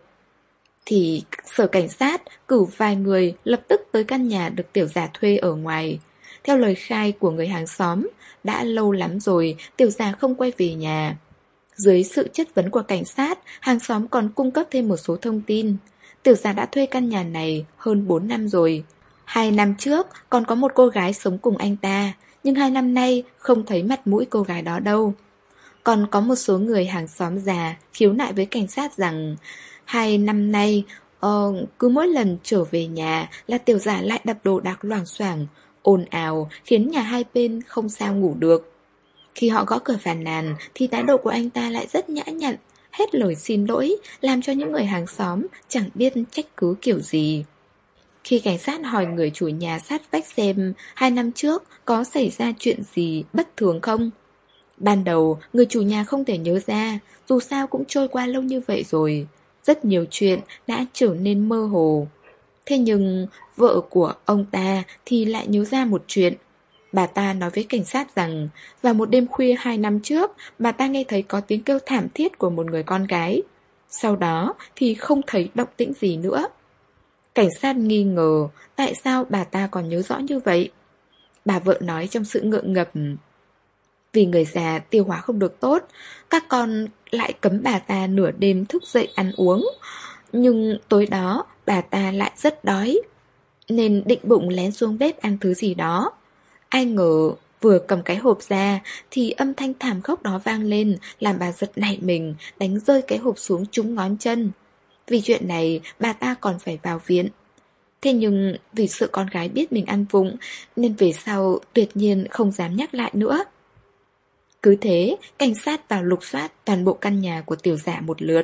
thì sở cảnh sát cử vài người lập tức tới căn nhà được tiểu giả thuê ở ngoài. Theo lời khai của người hàng xóm, đã lâu lắm rồi tiểu giả không quay về nhà. Dưới sự chất vấn của cảnh sát, hàng xóm còn cung cấp thêm một số thông tin. Tiểu giả đã thuê căn nhà này hơn bốn năm rồi. Hai năm trước còn có một cô gái sống cùng anh ta, nhưng hai năm nay không thấy mặt mũi cô gái đó đâu. Còn có một số người hàng xóm già khiếu nại với cảnh sát rằng hai năm nay ờ, cứ mỗi lần trở về nhà là tiểu giả lại đập đồ đạc loảng xoảng, ồn ào khiến nhà hai bên không sao ngủ được. Khi họ gõ cửa phàn nàn thì thái độ của anh ta lại rất nhã nhặn, hết lời xin lỗi, làm cho những người hàng xóm chẳng biết trách cứ kiểu gì. Khi cảnh sát hỏi người chủ nhà sát vách xem hai năm trước có xảy ra chuyện gì bất thường không, ban đầu người chủ nhà không thể nhớ ra, dù sao cũng trôi qua lâu như vậy rồi. Rất nhiều chuyện đã trở nên mơ hồ. Thế nhưng vợ của ông ta thì lại nhớ ra một chuyện. Bà ta nói với cảnh sát rằng vào một đêm khuya hai năm trước, bà ta nghe thấy có tiếng kêu thảm thiết của một người con gái. Sau đó thì không thấy động tĩnh gì nữa. Cảnh sát nghi ngờ tại sao bà ta còn nhớ rõ như vậy. Bà vợ nói trong sự ngượng ngập: vì người già tiêu hóa không được tốt, các con lại cấm bà ta nửa đêm thức dậy ăn uống. Nhưng tối đó bà ta lại rất đói, nên định bụng lén xuống bếp ăn thứ gì đó. Ai ngờ vừa cầm cái hộp ra thì âm thanh thảm khốc đó vang lên, làm bà giật nảy mình, đánh rơi cái hộp xuống trúng ngón chân. Vì chuyện này bà ta còn phải vào viện. Thế nhưng vì sợ con gái biết mình ăn vụng, nên về sau tuyệt nhiên không dám nhắc lại nữa. Cứ thế, cảnh sát vào lục soát toàn bộ căn nhà của tiểu giả một lượt.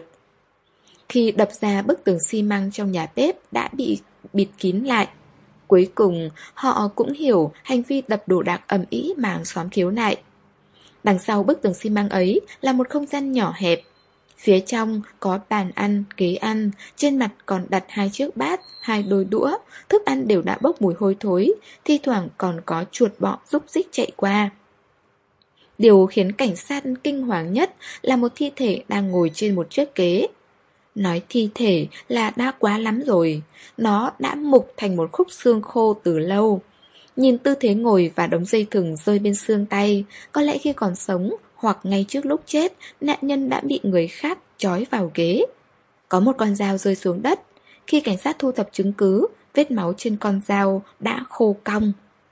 Khi đập ra bức tường xi măng trong nhà bếp đã bị bịt kín lại, cuối cùng họ cũng hiểu hành vi đập đồ đạc ầm ĩ mà hàng xóm khiếu nại. Đằng sau bức tường xi măng ấy là một không gian nhỏ hẹp. Phía trong có bàn ăn, ghế ăn, trên mặt còn đặt hai chiếc bát, hai đôi đũa, thức ăn đều đã bốc mùi hôi thối, thi thoảng còn có chuột bọ rúc rích chạy qua. Điều khiến cảnh sát kinh hoàng nhất là một thi thể đang ngồi trên một chiếc ghế. Nói thi thể là đã quá lắm rồi, nó đã mục thành một khúc xương khô từ lâu. Nhìn tư thế ngồi và đống dây thừng rơi bên xương tay, có lẽ khi còn sống hoặc ngay trước lúc chết, nạn nhân đã bị người khác trói vào ghế. Có một con dao rơi xuống đất. Khi cảnh sát thu thập chứng cứ, vết máu trên con dao đã khô cong.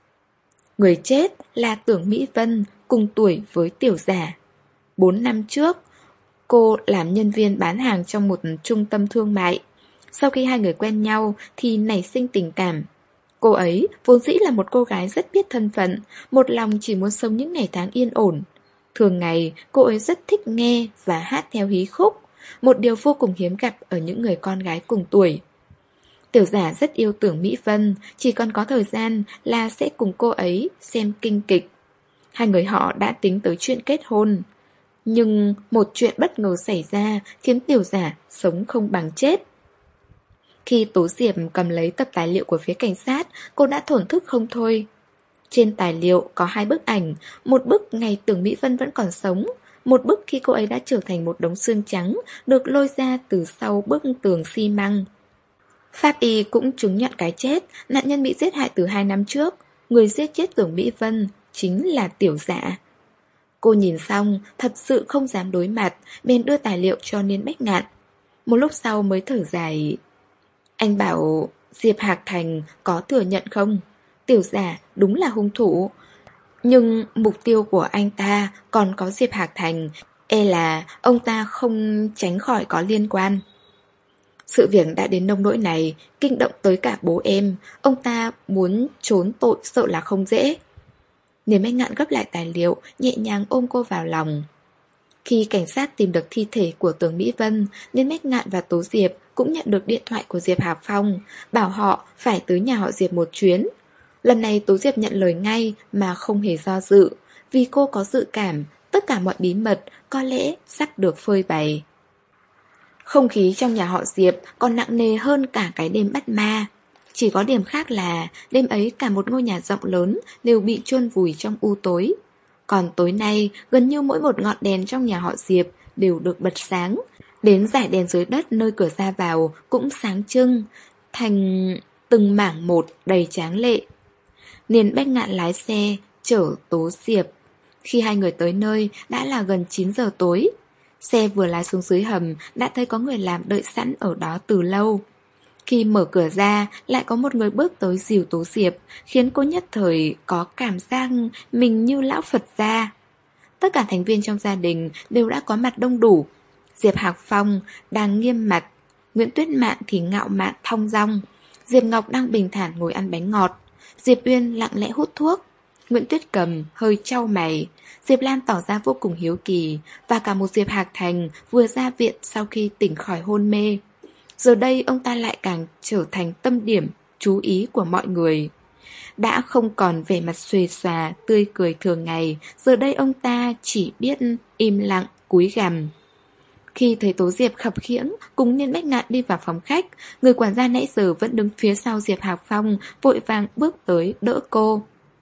Người chết là Tưởng Mỹ Vân, cùng tuổi với tiểu giả. Bốn năm trước, cô làm nhân viên bán hàng trong một trung tâm thương mại. Sau khi hai người quen nhau thì nảy sinh tình cảm. Cô ấy vốn dĩ là một cô gái rất biết thân phận, một lòng chỉ muốn sống những ngày tháng yên ổn. Thường ngày, cô ấy rất thích nghe và hát theo hí khúc, một điều vô cùng hiếm gặp ở những người con gái cùng tuổi. Tiểu giả rất yêu Tưởng Mỹ Vân, chỉ còn có thời gian là sẽ cùng cô ấy xem kinh kịch. Hai người họ đã tính tới chuyện kết hôn. Nhưng một chuyện bất ngờ xảy ra khiến tiểu giả sống không bằng chết. Khi Tố Diệp cầm lấy tập tài liệu của phía cảnh sát, cô đã thổn thức không thôi. Trên tài liệu có hai bức ảnh, một bức ngày Tưởng Mỹ Vân vẫn còn sống, một bức khi cô ấy đã trở thành một đống xương trắng, được lôi ra từ sau bức tường xi măng. Pháp y cũng chứng nhận cái chết, nạn nhân bị giết hại từ hai năm trước, người giết chết Tưởng Mỹ Vân chính là tiểu giả. Cô nhìn xong, thật sự không dám đối mặt, bèn đưa tài liệu cho Niên Bách Ngạn. Một lúc sau mới thở dài. Anh bảo Diệp Hạc Thành có thừa nhận không? Tiểu giả đúng là hung thủ. Nhưng mục tiêu của anh ta còn có Diệp Hạc Thành, e là ông ta không tránh khỏi có liên quan. Sự việc đã đến nông nỗi này, kinh động tới cả bố em, ông ta muốn trốn tội sợ là không dễ. Niên Bách Ngạn gấp lại tài liệu, nhẹ nhàng ôm cô vào lòng. Khi cảnh sát tìm được thi thể của Tưởng Mỹ Vân, Niên Bách Ngạn và Tố Diệp cũng nhận được điện thoại của Diệp Hạc Phong, bảo họ phải tới nhà họ Diệp một chuyến. Lần này Tố Diệp nhận lời ngay mà không hề do dự, vì cô có dự cảm tất cả mọi bí mật có lẽ sắp được phơi bày. Không khí trong nhà họ Diệp còn nặng nề hơn cả cái đêm bắt ma. Chỉ có điểm khác là đêm ấy cả một ngôi nhà rộng lớn đều bị chôn vùi trong u tối. Còn tối nay, gần như mỗi một ngọn đèn trong nhà họ Diệp đều được bật sáng. Đến dải đèn dưới đất nơi cửa ra vào cũng sáng trưng, thành từng mảng một đầy tráng lệ. Niên Bách Ngạn lái xe, chở Tố Diệp. Khi hai người tới nơi đã là gần chín giờ tối. Xe vừa lái xuống dưới hầm đã thấy có người làm đợi sẵn ở đó từ lâu. Khi mở cửa ra, lại có một người bước tới dìu Tố Diệp, khiến cô nhất thời có cảm giác mình như lão Phật gia. Tất cả thành viên trong gia đình đều đã có mặt đông đủ. Diệp Hạc Phong đang nghiêm mặt, Nguyễn Tuyết Mạn thì ngạo mạn thong dong, Diệp Ngọc đang bình thản ngồi ăn bánh ngọt, Diệp Uyên lặng lẽ hút thuốc, Nguyễn Tuyết Cầm hơi chau mày, Diệp Lan tỏ ra vô cùng hiếu kỳ, và cả một Diệp Hạc Thành vừa ra viện sau khi tỉnh khỏi hôn mê. Giờ đây ông ta lại càng trở thành tâm điểm chú ý của mọi người. Đã không còn vẻ mặt xuề xòa, tươi cười thường ngày, giờ đây ông ta chỉ biết im lặng, cúi gằm. Khi thấy Tố Diệp khập khiễng cùng Niên Bách Ngạn đi vào phòng khách, người quản gia nãy giờ vẫn đứng phía sau Diệp Hạc Phong vội vàng bước tới đỡ cô.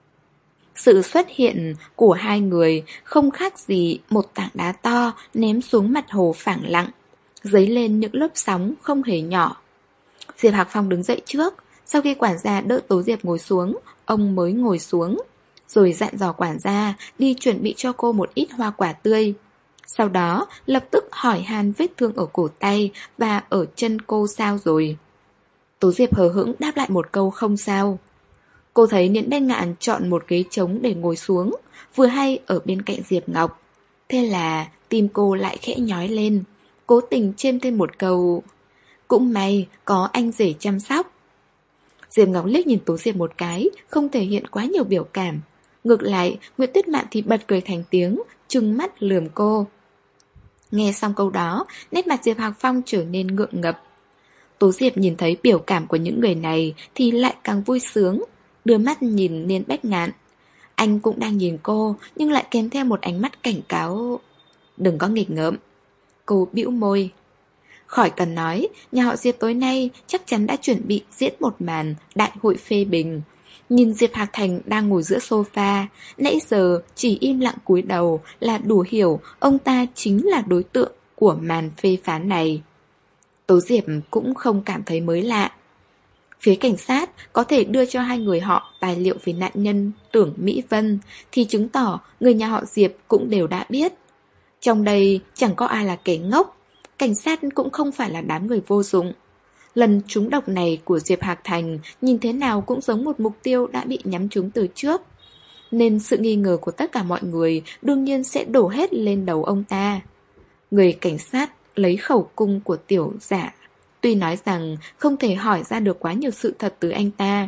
Sự xuất hiện của hai người không khác gì một tảng đá to ném xuống mặt hồ phẳng lặng, dấy lên những lớp sóng không hề nhỏ. Diệp Hạc Phong đứng dậy trước, sau khi quản gia đỡ Tố Diệp ngồi xuống, ông mới ngồi xuống, rồi dặn dò quản gia đi chuẩn bị cho cô một ít hoa quả tươi. Sau đó lập tức hỏi han vết thương ở cổ tay và ở chân cô sao rồi. Tố Diệp hờ hững đáp lại một câu không sao. Cô thấy Niễn Bách Ngạn chọn một ghế trống để ngồi xuống, vừa hay ở bên cạnh Diệp Ngọc. Thế là tim cô lại khẽ nhói lên, cố tình chêm thêm một câu: cũng may có anh rể chăm sóc. Diệp Ngọc liếc nhìn Tố Diệp một cái, không thể hiện quá nhiều biểu cảm. Ngược lại, Nguyễn Tuyết Mạn thì bật cười thành tiếng, trừng mắt lườm cô. Nghe xong câu đó, nét mặt Diệp Hạc Phong trở nên ngượng ngập. Tố Diệp nhìn thấy biểu cảm của những người này thì lại càng vui sướng, đưa mắt nhìn Niên Bách Ngạn. Anh cũng đang nhìn cô, nhưng lại kèm theo một ánh mắt cảnh cáo. Đừng có nghịch ngợm. Cô bĩu môi. Khỏi cần nói, nhà họ Diệp tối nay chắc chắn đã chuẩn bị diễn một màn đại hội phê bình. Nhìn Diệp Hạc Thành đang ngồi giữa sofa, nãy giờ chỉ im lặng cúi đầu là đủ hiểu ông ta chính là đối tượng của màn phê phán này. Tố Diệp cũng không cảm thấy mới lạ. Phía cảnh sát có thể đưa cho hai người họ tài liệu về nạn nhân Tưởng Mỹ Vân thì chứng tỏ người nhà họ Diệp cũng đều đã biết. Trong đây chẳng có ai là kẻ ngốc, cảnh sát cũng không phải là đám người vô dụng. Lần trúng độc này của Diệp Hạc Thành nhìn thế nào cũng giống một mục tiêu đã bị nhắm trúng từ trước. Nên sự nghi ngờ của tất cả mọi người đương nhiên sẽ đổ hết lên đầu ông ta. Người cảnh sát lấy khẩu cung của tiểu giả, tuy nói rằng không thể hỏi ra được quá nhiều sự thật từ anh ta,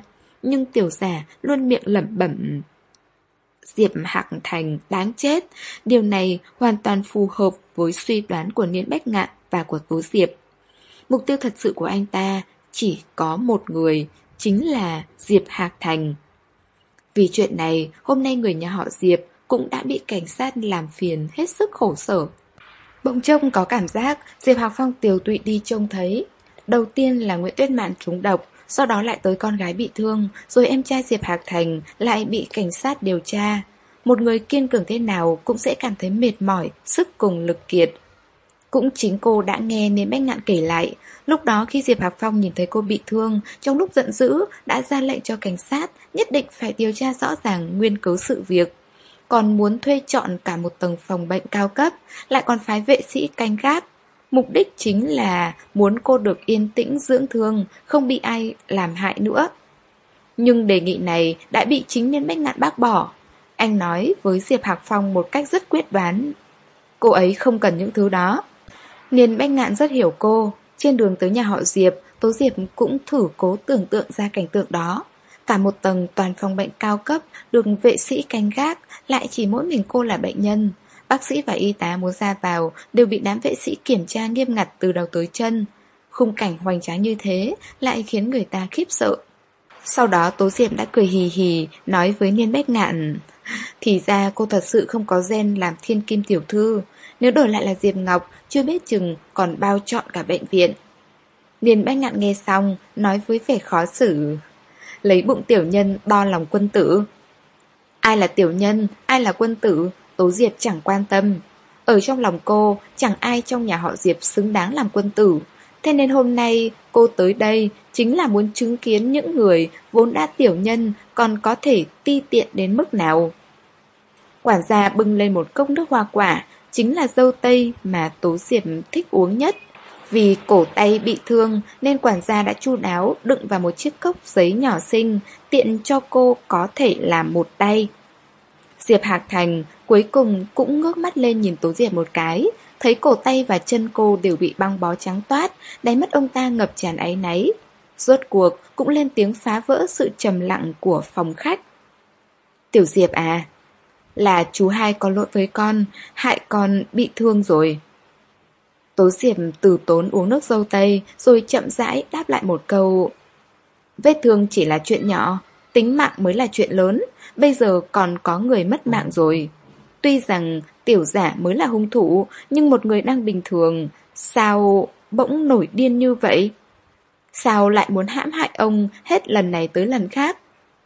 nhưng tiểu giả luôn miệng lẩm bẩm Diệp Hạc Thành đáng chết. Điều này hoàn toàn phù hợp với suy đoán của Niên Bách Ngạn và của Tố Diệp. Mục tiêu thật sự của anh ta chỉ có một người, chính là Diệp Hạc Thành. Vì chuyện này, hôm nay người nhà họ Diệp cũng đã bị cảnh sát làm phiền hết sức khổ sở. Bỗng trông có cảm giác Diệp Hạc Phong tiều tụy đi trông thấy. Đầu tiên là Nguyễn Tuyết Mạn trúng độc, sau đó lại tới con gái bị thương, rồi em trai Diệp Hạc Thành lại bị cảnh sát điều tra. Một người kiên cường thế nào cũng sẽ cảm thấy mệt mỏi, sức cùng lực kiệt. Cũng chính cô đã nghe Niên Bách Ngạn kể lại, lúc đó khi Diệp Hạc Phong nhìn thấy cô bị thương, trong lúc giận dữ đã ra lệnh cho cảnh sát nhất định phải điều tra rõ ràng nguyên cớ sự việc. Còn muốn thuê chọn cả một tầng phòng bệnh cao cấp, lại còn phái vệ sĩ canh gác. Mục đích chính là muốn cô được yên tĩnh dưỡng thương, không bị ai làm hại nữa. Nhưng đề nghị này đã bị chính Niên Bách Ngạn bác bỏ. Anh nói với Diệp Hạc Phong một cách rất quyết đoán, cô ấy không cần những thứ đó. Niên Bách Ngạn rất hiểu cô. Trên đường tới nhà họ Diệp, Tố Diệp cũng thử cố tưởng tượng ra cảnh tượng đó. Cả một tầng toàn phòng bệnh cao cấp, được vệ sĩ canh gác, lại chỉ mỗi mình cô là bệnh nhân. Bác sĩ và y tá muốn ra vào đều bị đám vệ sĩ kiểm tra nghiêm ngặt từ đầu tới chân. Khung cảnh hoành tráng như thế lại khiến người ta khiếp sợ. Sau đó Tố Diệp đã cười hì hì nói với Niên Bách Ngạn, thì ra cô thật sự không có gen làm thiên kim tiểu thư. Nếu đổi lại là Diệp Ngọc, chưa biết chừng còn bao trọn cả bệnh viện. Niên Bách Ngạn nghe xong, nói với vẻ khó xử, lấy bụng tiểu nhân đo lòng quân tử. Ai là tiểu nhân, ai là quân tử, Tố Diệp chẳng quan tâm. Ở trong lòng cô, chẳng ai trong nhà họ Diệp xứng đáng làm quân tử. Thế nên hôm nay cô tới đây chính là muốn chứng kiến những người vốn đã tiểu nhân còn có thể ti tiện đến mức nào. Quản gia bưng lên một cốc nước hoa quả, chính là dâu tây mà Tố Diệp thích uống nhất. Vì cổ tay bị thương nên quản gia đã chu đáo đựng vào một chiếc cốc giấy nhỏ xinh, tiện cho cô có thể làm một tay. Diệp Hạc Thành cuối cùng cũng ngước mắt lên nhìn Tố Diệp một cái, thấy cổ tay và chân cô đều bị băng bó trắng toát, đáy mắt ông ta ngập tràn áy náy. Rốt cuộc cũng lên tiếng phá vỡ sự trầm lặng của phòng khách. Tiểu Diệp à, là chú hai có lỗi với con, hại con bị thương rồi. Tố Diệp từ tốn uống nước dâu tây, rồi chậm rãi đáp lại một câu. Vết thương chỉ là chuyện nhỏ, tính mạng mới là chuyện lớn, bây giờ còn có người mất mạng rồi. Tuy rằng tiểu giả mới là hung thủ, nhưng một người đang bình thường, sao bỗng nổi điên như vậy? Sao lại muốn hãm hại ông hết lần này tới lần khác?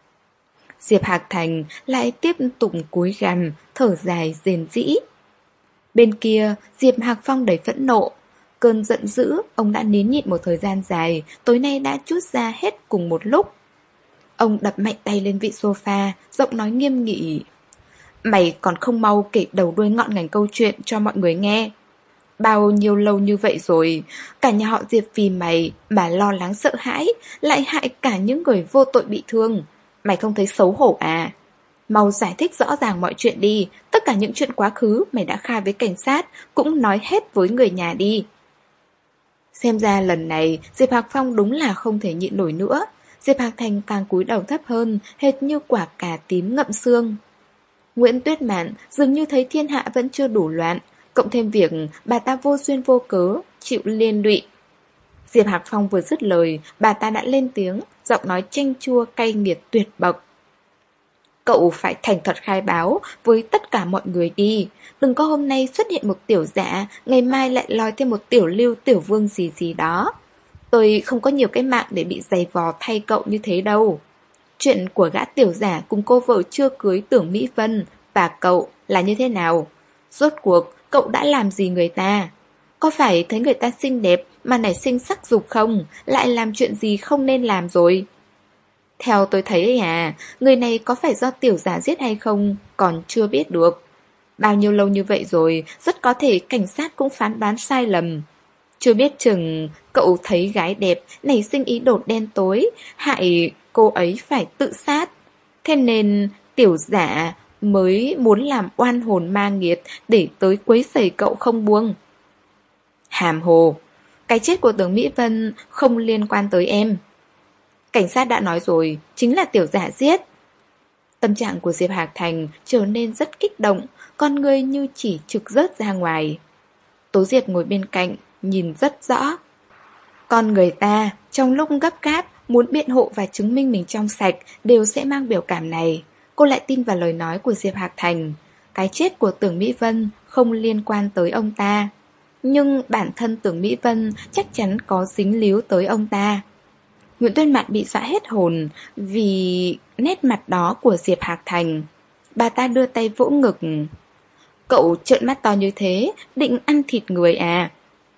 Diệp Hạc Thành lại tiếp tục cúi gằm, thở dài rền rĩ. Bên kia, Diệp Hạc Phong đầy phẫn nộ. Cơn giận dữ, ông đã nín nhịn một thời gian dài, tối nay đã trút ra hết cùng một lúc. Ông đập mạnh tay lên vị sofa, giọng nói nghiêm nghị. Mày còn không mau kể đầu đuôi ngọn ngành câu chuyện cho mọi người nghe. Bao nhiêu lâu như vậy rồi, cả nhà họ Diệp vì mày mà lo lắng sợ hãi, lại hại cả những người vô tội bị thương. Mày không thấy xấu hổ à? Mau giải thích rõ ràng mọi chuyện đi. Tất cả những chuyện quá khứ mày đã khai với cảnh sát cũng nói hết với người nhà đi. Xem ra lần này Diệp Hạc Phong đúng là không thể nhịn nổi nữa. Diệp Hạc Thành càng cúi đầu thấp hơn, hệt như quả cà tím ngậm xương. Nguyễn Tuyết Mạn dường như thấy thiên hạ vẫn chưa đủ loạn, cộng thêm việc bà ta vô duyên vô cớ chịu liên lụy. Diệp Hạc Phong vừa dứt lời, bà ta đã lên tiếng, giọng nói chanh chua cay nghiệt tuyệt bậc. Cậu phải thành thật khai báo với tất cả mọi người đi. Đừng có hôm nay xuất hiện một tiểu giả, ngày mai lại lòi thêm một tiểu lưu tiểu vương gì gì đó. Tôi không có nhiều cái mạng để bị giày vò thay cậu như thế đâu. Chuyện của gã tiểu giả cùng cô vợ chưa cưới Tưởng Mỹ Vân và cậu là như thế nào? Rốt cuộc cậu đã làm gì người ta? Có phải thấy người ta xinh đẹp mà nảy sinh sắc dục không? Lại làm chuyện gì không nên làm rồi? Theo tôi thấy à, người này có phải do tiểu giả giết hay không còn chưa biết được. Bao nhiêu lâu như vậy rồi, rất có thể cảnh sát cũng phán đoán sai lầm. Chưa biết chừng cậu thấy gái đẹp nảy sinh ý đồ đen tối, hại cô ấy phải tự sát. Thế nên tiểu giả mới muốn làm oan hồn ma nghiệt để tới quấy rầy cậu không buông. Hàm hồ, cái chết của Tưởng Mỹ Vân không liên quan tới em. Cảnh sát đã nói rồi, chính là tiểu giả giết. Tâm trạng của Diệp Hạc Thành trở nên rất kích động, con người như chỉ trực rớt ra ngoài. Tố Diệp ngồi bên cạnh, nhìn rất rõ. Con người ta, trong lúc gấp gáp, muốn biện hộ và chứng minh mình trong sạch, đều sẽ mang biểu cảm này. Cô lại tin vào lời nói của Diệp Hạc Thành. Cái chết của Tưởng Mỹ Vân không liên quan tới ông ta. Nhưng bản thân Tưởng Mỹ Vân chắc chắn có dính líu tới ông ta. Nguyễn Tuyên Mạn bị dọa hết hồn vì nét mặt đó của Diệp Hạc Thành. Bà ta đưa tay vỗ ngực. Cậu trợn mắt to như thế, định ăn thịt người à?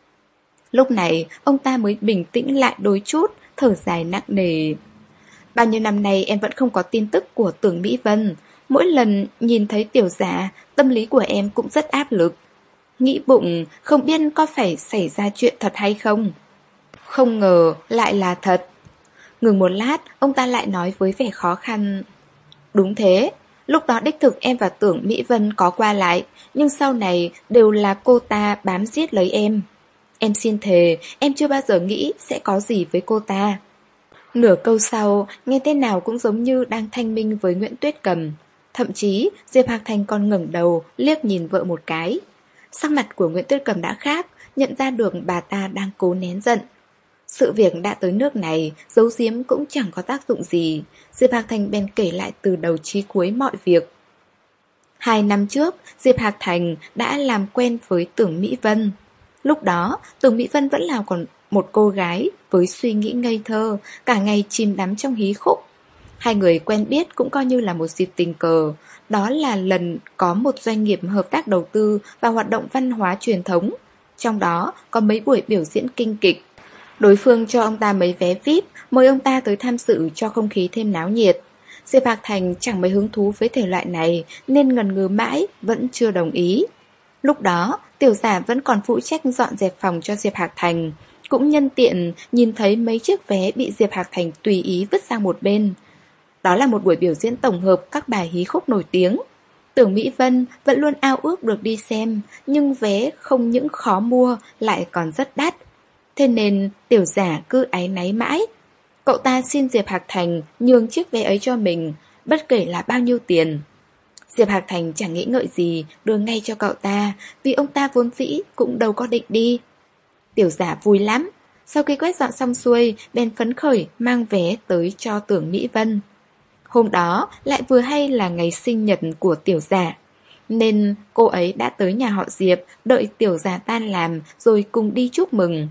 Lúc này, ông ta mới bình tĩnh lại đôi chút, thở dài nặng nề. Bao nhiêu năm nay em vẫn không có tin tức của Tưởng Mỹ Vân. Mỗi lần nhìn thấy tiểu giả, tâm lý của em cũng rất áp lực. Nghĩ bụng, không biết có phải xảy ra chuyện thật hay không. Không ngờ lại là thật. Ngừng một lát, ông ta lại nói với vẻ khó khăn. Đúng thế, lúc đó đích thực em và Tưởng Mỹ Vân có qua lại, nhưng sau này đều là cô ta bám giết lấy em. Em xin thề, em chưa bao giờ nghĩ sẽ có gì với cô ta. Nửa câu sau, nghe tên nào cũng giống như đang thanh minh với Nguyễn Tuyết Cầm. Thậm chí, Diệp Hạc Thành còn ngẩng đầu, liếc nhìn vợ một cái. Sắc mặt của Nguyễn Tuyết Cầm đã khác, nhận ra được bà ta đang cố nén giận. Sự việc đã tới nước này, giấu giếm cũng chẳng có tác dụng gì. Diệp Hạc Thành bèn kể lại từ đầu chí cuối mọi việc. Hai năm trước, Diệp Hạc Thành đã làm quen với Tưởng Mỹ Vân. Lúc đó, Tưởng Mỹ Vân vẫn là còn một cô gái với suy nghĩ ngây thơ, cả ngày chìm đắm trong hí khúc. Hai người quen biết cũng coi như là một dịp tình cờ. Đó là lần có một doanh nghiệp hợp tác đầu tư vào hoạt động văn hóa truyền thống. Trong đó có mấy buổi biểu diễn kinh kịch. Đối phương cho ông ta mấy vé vi ai pi, mời ông ta tới tham dự cho không khí thêm náo nhiệt. Diệp Hạc Thành chẳng mấy hứng thú với thể loại này nên ngần ngừ mãi, vẫn chưa đồng ý. Lúc đó, tiểu giả vẫn còn phụ trách dọn dẹp phòng cho Diệp Hạc Thành. Cũng nhân tiện nhìn thấy mấy chiếc vé bị Diệp Hạc Thành tùy ý vứt sang một bên. Đó là một buổi biểu diễn tổng hợp các bài hí khúc nổi tiếng. Tưởng Mỹ Vân vẫn luôn ao ước được đi xem, nhưng vé không những khó mua lại còn rất đắt. Thế nên tiểu giả cứ áy náy mãi. Cậu ta xin Diệp Hạc Thành nhường chiếc vé ấy cho mình, bất kể là bao nhiêu tiền. Diệp Hạc Thành chẳng nghĩ ngợi gì, đưa ngay cho cậu ta, vì ông ta vốn dĩ cũng đâu có định đi. Tiểu giả vui lắm. Sau khi quét dọn xong xuôi, bèn phấn khởi mang vé tới cho Tưởng Mỹ Vân. Hôm đó lại vừa hay là ngày sinh nhật của tiểu giả, nên cô ấy đã tới nhà họ Diệp, đợi tiểu giả tan làm rồi cùng đi chúc mừng.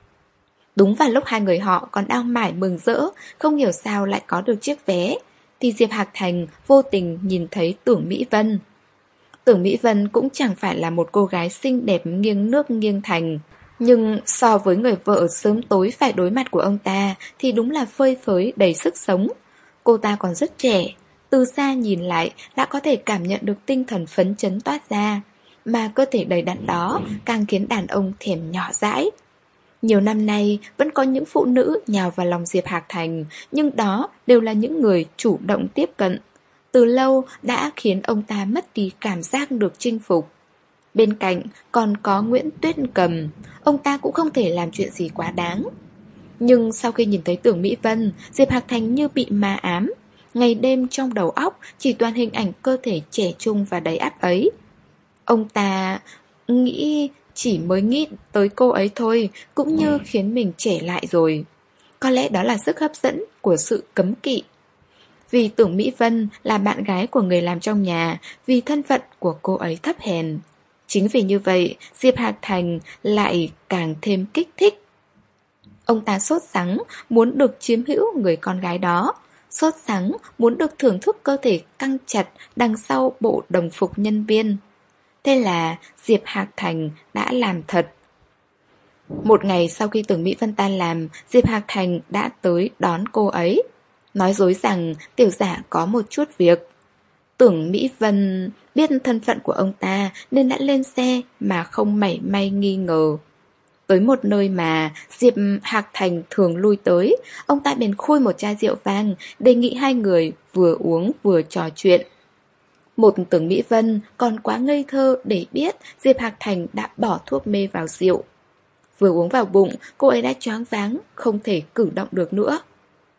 Đúng vào lúc hai người họ còn đang mải mừng rỡ, không hiểu sao lại có được chiếc vé, thì Diệp Hạc Thành vô tình nhìn thấy Tưởng Mỹ Vân. Tưởng Mỹ Vân cũng chẳng phải là một cô gái xinh đẹp nghiêng nước nghiêng thành, nhưng so với người vợ sớm tối phải đối mặt của ông ta thì đúng là phơi phới đầy sức sống. Cô ta còn rất trẻ, từ xa nhìn lại đã có thể cảm nhận được tinh thần phấn chấn toát ra, mà cơ thể đầy đặn đó càng khiến đàn ông thèm nhỏ dãi. Nhiều năm nay vẫn có những phụ nữ nhào vào lòng Diệp Hạc Thành, nhưng đó đều là những người chủ động tiếp cận. Từ lâu đã khiến ông ta mất đi cảm giác được chinh phục. Bên cạnh còn có Nguyễn Tuyết Cầm, ông ta cũng không thể làm chuyện gì quá đáng. Nhưng sau khi nhìn thấy Tưởng Mỹ Vân, Diệp Hạc Thành như bị ma ám. Ngày đêm trong đầu óc chỉ toàn hình ảnh cơ thể trẻ trung và đầy ắp ấy. Ông ta nghĩ chỉ mới nghĩ tới cô ấy thôi cũng như khiến mình trẻ lại rồi. Có lẽ đó là sức hấp dẫn của sự cấm kỵ. Vì Tưởng Mỹ Vân là bạn gái của người làm trong nhà, vì thân phận của cô ấy thấp hèn. Chính vì như vậy, Diệp Hạc Thành lại càng thêm kích thích. Ông ta sốt sắng muốn được chiếm hữu người con gái đó, sốt sắng muốn được thưởng thức cơ thể căng chặt đằng sau bộ đồng phục nhân viên. Thế là Diệp Hạc Thành đã làm thật. Một ngày sau khi Tưởng Mỹ Vân tan làm, Diệp Hạc Thành đã tới đón cô ấy, nói dối rằng tiểu giả có một chút việc. Tưởng Mỹ Vân biết thân phận của ông ta nên đã lên xe mà không mảy may nghi ngờ. Tới một nơi mà Diệp Hạc Thành thường lui tới, ông ta bèn khui một chai rượu vang, đề nghị hai người vừa uống vừa trò chuyện. Một Tưởng Mỹ Vân còn quá ngây thơ để biết Diệp Hạc Thành đã bỏ thuốc mê vào rượu. Vừa uống vào bụng, cô ấy đã choáng váng, không thể cử động được nữa.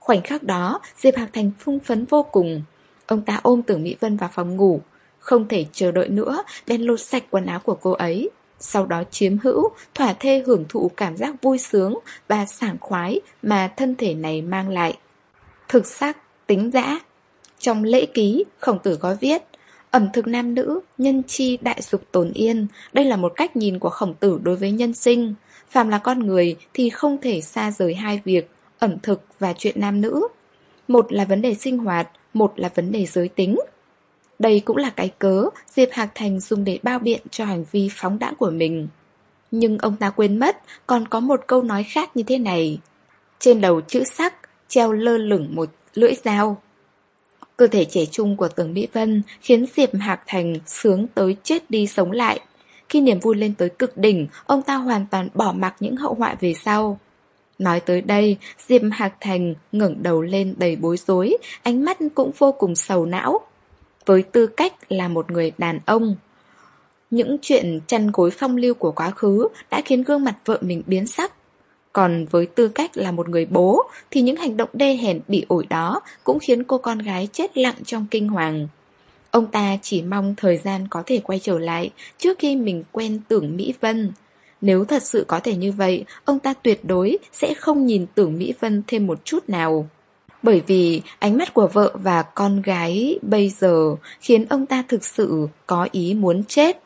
Khoảnh khắc đó, Diệp Hạc Thành hưng phấn vô cùng. Ông ta ôm Tưởng Mỹ Vân vào phòng ngủ, không thể chờ đợi nữa, bèn lột sạch quần áo của cô ấy. Sau đó chiếm hữu, thỏa thê hưởng thụ cảm giác vui sướng và sảng khoái mà thân thể này mang lại. Thực sắc, tính dã. Trong lễ ký, Khổng Tử có viết: ẩm thực nam nữ, nhân chi đại dục tồn yên. Đây là một cách nhìn của Khổng Tử đối với nhân sinh. Phàm là con người thì không thể xa rời hai việc, ẩm thực và chuyện nam nữ. Một là vấn đề sinh hoạt, một là vấn đề giới tính. Đây cũng là cái cớ Diệp Hạc Thành dùng để bao biện cho hành vi phóng đãng của mình. Nhưng ông ta quên mất còn có một câu nói khác như thế này. Trên đầu chữ sắc treo lơ lửng một lưỡi dao. Cơ thể trẻ trung của Tưởng Mỹ Vân khiến Diệp Hạc Thành sướng tới chết đi sống lại. Khi niềm vui lên tới cực đỉnh, ông ta hoàn toàn bỏ mặc những hậu họa về sau. Nói tới đây, Diệp Hạc Thành ngẩng đầu lên đầy bối rối, ánh mắt cũng vô cùng sầu não. Với tư cách là một người đàn ông, những chuyện chăn gối phong lưu của quá khứ đã khiến gương mặt vợ mình biến sắc. Còn với tư cách là một người bố thì những hành động đê hèn bỉ ổi đó cũng khiến cô con gái chết lặng trong kinh hoàng. Ông ta chỉ mong thời gian có thể quay trở lại trước khi mình quen Tưởng Mỹ Vân. Nếu thật sự có thể như vậy, ông ta tuyệt đối sẽ không nhìn Tưởng Mỹ Vân thêm một chút nào. Bởi vì ánh mắt của vợ và con gái bây giờ khiến ông ta thực sự có ý muốn chết.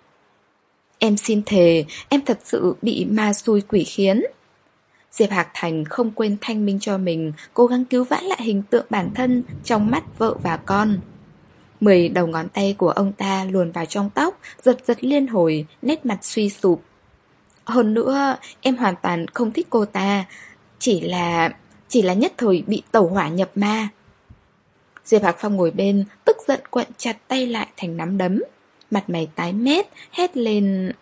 Em xin thề, em thật sự bị ma xui quỷ khiến. Diệp Hạc Thành không quên thanh minh cho mình, cố gắng cứu vãn lại hình tượng bản thân trong mắt vợ và con. Mười đầu ngón tay của ông ta luồn vào trong tóc, giật giật liên hồi, nét mặt suy sụp. Hơn nữa, em hoàn toàn không thích cô ta, chỉ là... chỉ là nhất thời bị tẩu hỏa nhập ma. Diệp Hạc Phong ngồi bên, tức giận quặn chặt tay lại thành nắm đấm. Mặt mày tái mét, hét lên...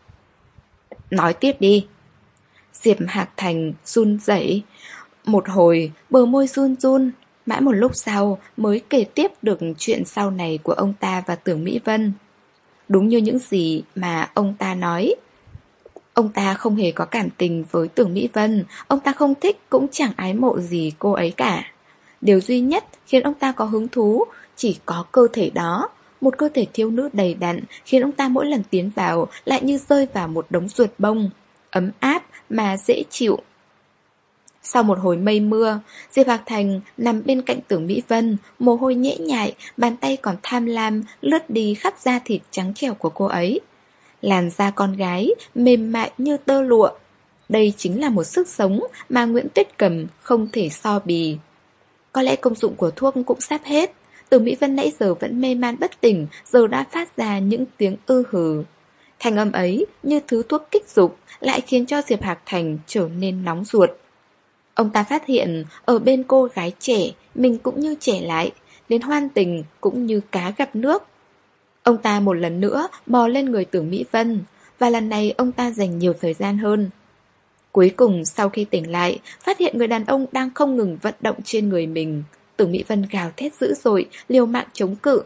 Nói tiếp đi. Diệp Hạc Thành run rẩy. Một hồi, bờ môi run run. Mãi một lúc sau mới kể tiếp được chuyện sau này của ông ta và Tưởng Mỹ Vân. Đúng như những gì mà ông ta nói. Ông ta không hề có cảm tình với Tưởng Mỹ Vân. Ông ta không thích cũng chẳng ái mộ gì cô ấy cả. Điều duy nhất khiến ông ta có hứng thú chỉ có cơ thể đó. Một cơ thể thiếu nữ đầy đặn khiến ông ta mỗi lần tiến vào lại như rơi vào một đống ruột bông, ấm áp mà dễ chịu. Sau một hồi mây mưa, Diệp Hạc Thành nằm bên cạnh Tưởng Mỹ Vân, mồ hôi nhễ nhại, bàn tay còn tham lam lướt đi khắp da thịt trắng trẻo của cô ấy. Làn da con gái mềm mại như tơ lụa. Đây chính là một sức sống mà Nguyễn Tuyết Cầm không thể so bì. Có lẽ công dụng của thuốc cũng sắp hết. Tưởng Mỹ Vân nãy giờ vẫn mê man bất tỉnh, giờ đã phát ra những tiếng ư hừ. Thanh âm ấy như thứ thuốc kích dục, lại khiến cho Diệp Hạc Thành trở nên nóng ruột. Ông ta phát hiện ở bên cô gái trẻ, mình cũng như trẻ lại, đến hoan tình cũng như cá gặp nước. Ông ta một lần nữa bò lên người Tưởng Mỹ Vân, và lần này ông ta dành nhiều thời gian hơn. Cuối cùng sau khi tỉnh lại, phát hiện người đàn ông đang không ngừng vận động trên người mình. Tưởng Mỹ Vân gào thét dữ dội, liều mạng chống cự.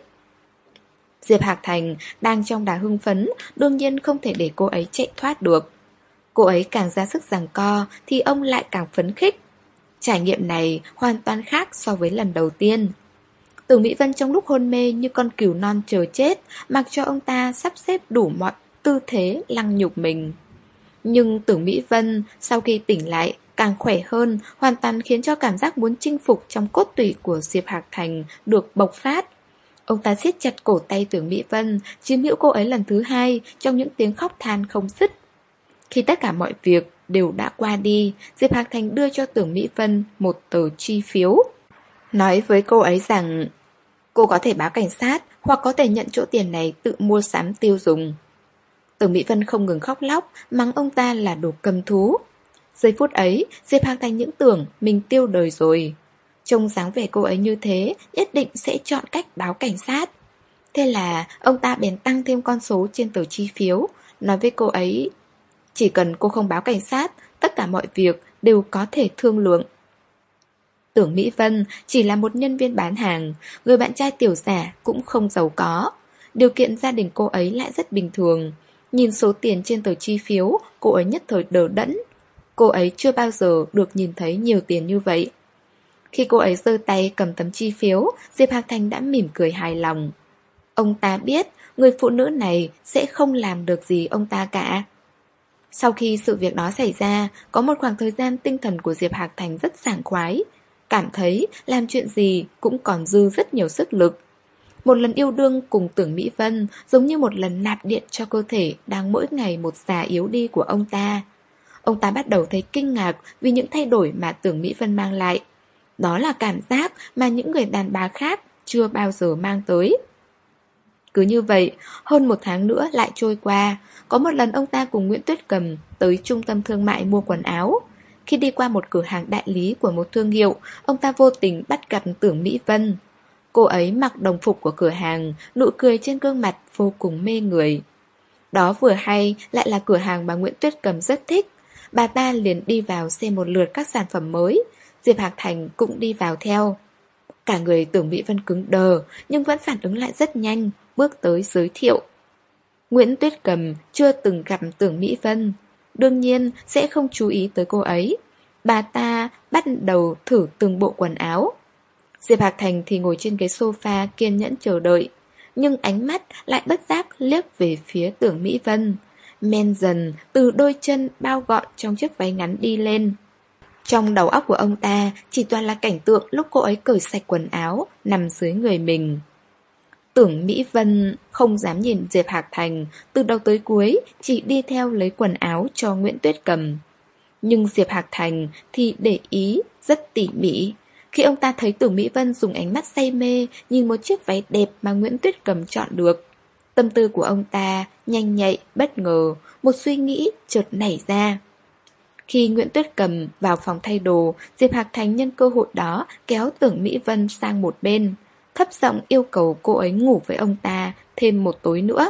Diệp Hạc Thành đang trong đà hưng phấn, đương nhiên không thể để cô ấy chạy thoát được. Cô ấy càng ra sức giằng co thì ông lại càng phấn khích. Trải nghiệm này hoàn toàn khác so với lần đầu tiên. Tưởng Mỹ Vân trong lúc hôn mê như con cừu non chờ chết, mặc cho ông ta sắp xếp đủ mọi tư thế lăng nhục mình. Nhưng Tưởng Mỹ Vân sau khi tỉnh lại càng khỏe hơn, hoàn toàn khiến cho cảm giác muốn chinh phục trong cốt tủy của Diệp Hạc Thành được bộc phát. Ông ta siết chặt cổ tay Tưởng Mỹ Vân, chiếm hữu cô ấy lần thứ hai trong những tiếng khóc than không dứt. Khi tất cả mọi việc đều đã qua đi, Diệp Hạc Thành đưa cho Tưởng Mỹ Vân một tờ chi phiếu. Nói với cô ấy rằng cô có thể báo cảnh sát hoặc có thể nhận chỗ tiền này tự mua sắm tiêu dùng. Tưởng Mỹ Vân không ngừng khóc lóc, mắng ông ta là đồ cầm thú. Giây phút ấy, Diệp Hạc Thành những tưởng mình tiêu đời rồi. Trông dáng vẻ cô ấy như thế, nhất định sẽ chọn cách báo cảnh sát. Thế là ông ta bèn tăng thêm con số trên tờ chi phiếu, nói với cô ấy, chỉ cần cô không báo cảnh sát, tất cả mọi việc đều có thể thương lượng. Tưởng Mỹ Vân chỉ là một nhân viên bán hàng, người bạn trai tiểu giả cũng không giàu có. Điều kiện gia đình cô ấy lại rất bình thường. Nhìn số tiền trên tờ chi phiếu, cô ấy nhất thời đờ đẫn. Cô ấy chưa bao giờ được nhìn thấy nhiều tiền như vậy. Khi cô ấy giơ tay cầm tấm chi phiếu, Diệp Hạc Thành đã mỉm cười hài lòng. Ông ta biết người phụ nữ này sẽ không làm được gì ông ta cả. Sau khi sự việc đó xảy ra, có một khoảng thời gian tinh thần của Diệp Hạc Thành rất sảng khoái, cảm thấy làm chuyện gì cũng còn dư rất nhiều sức lực. Một lần yêu đương cùng Tưởng Mỹ Vân giống như một lần nạp điện cho cơ thể đang mỗi ngày một già yếu đi của ông ta. Ông ta bắt đầu thấy kinh ngạc vì những thay đổi mà Tưởng Mỹ Vân mang lại. Đó là cảm giác mà những người đàn bà khác chưa bao giờ mang tới. Cứ như vậy, hơn một tháng nữa lại trôi qua. Có một lần ông ta cùng Nguyễn Tuyết Cầm tới trung tâm thương mại mua quần áo. Khi đi qua một cửa hàng đại lý của một thương hiệu, ông ta vô tình bắt gặp Tưởng Mỹ Vân. Cô ấy mặc đồng phục của cửa hàng, nụ cười trên gương mặt vô cùng mê người. Đó vừa hay lại là cửa hàng bà Nguyễn Tuyết Cầm rất thích. Bà ta liền đi vào xem một lượt các sản phẩm mới. Diệp Hạc Thành cũng đi vào theo. Cả người Tưởng Mỹ Vân cứng đờ, nhưng vẫn phản ứng lại rất nhanh, bước tới giới thiệu. Nguyễn Tuyết Cầm chưa từng gặp Tưởng Mỹ Vân, đương nhiên sẽ không chú ý tới cô ấy. Bà ta bắt đầu thử từng bộ quần áo. Diệp Hạc Thành thì ngồi trên ghế sofa kiên nhẫn chờ đợi, nhưng ánh mắt lại bất giác liếc về phía Tưởng Mỹ Vân, men dần từ đôi chân bao gọn trong chiếc váy ngắn đi lên. Trong đầu óc của ông ta chỉ toàn là cảnh tượng lúc cô ấy cởi sạch quần áo, nằm dưới người mình. Tưởng Mỹ Vân không dám nhìn Diệp Hạc Thành, từ đầu tới cuối chỉ đi theo lấy quần áo cho Nguyễn Tuyết Cầm. Nhưng Diệp Hạc Thành thì để ý rất tỉ mỉ. Khi ông ta thấy Tưởng Mỹ Vân dùng ánh mắt say mê nhìn một chiếc váy đẹp mà Nguyễn Tuyết Cầm chọn được, tâm tư của ông ta nhanh nhạy, bất ngờ, một suy nghĩ chợt nảy ra. Khi Nguyễn Tuyết Cầm vào phòng thay đồ, Diệp Hạc Thành nhân cơ hội đó kéo Tưởng Mỹ Vân sang một bên, thấp giọng yêu cầu cô ấy ngủ với ông ta thêm một tối nữa.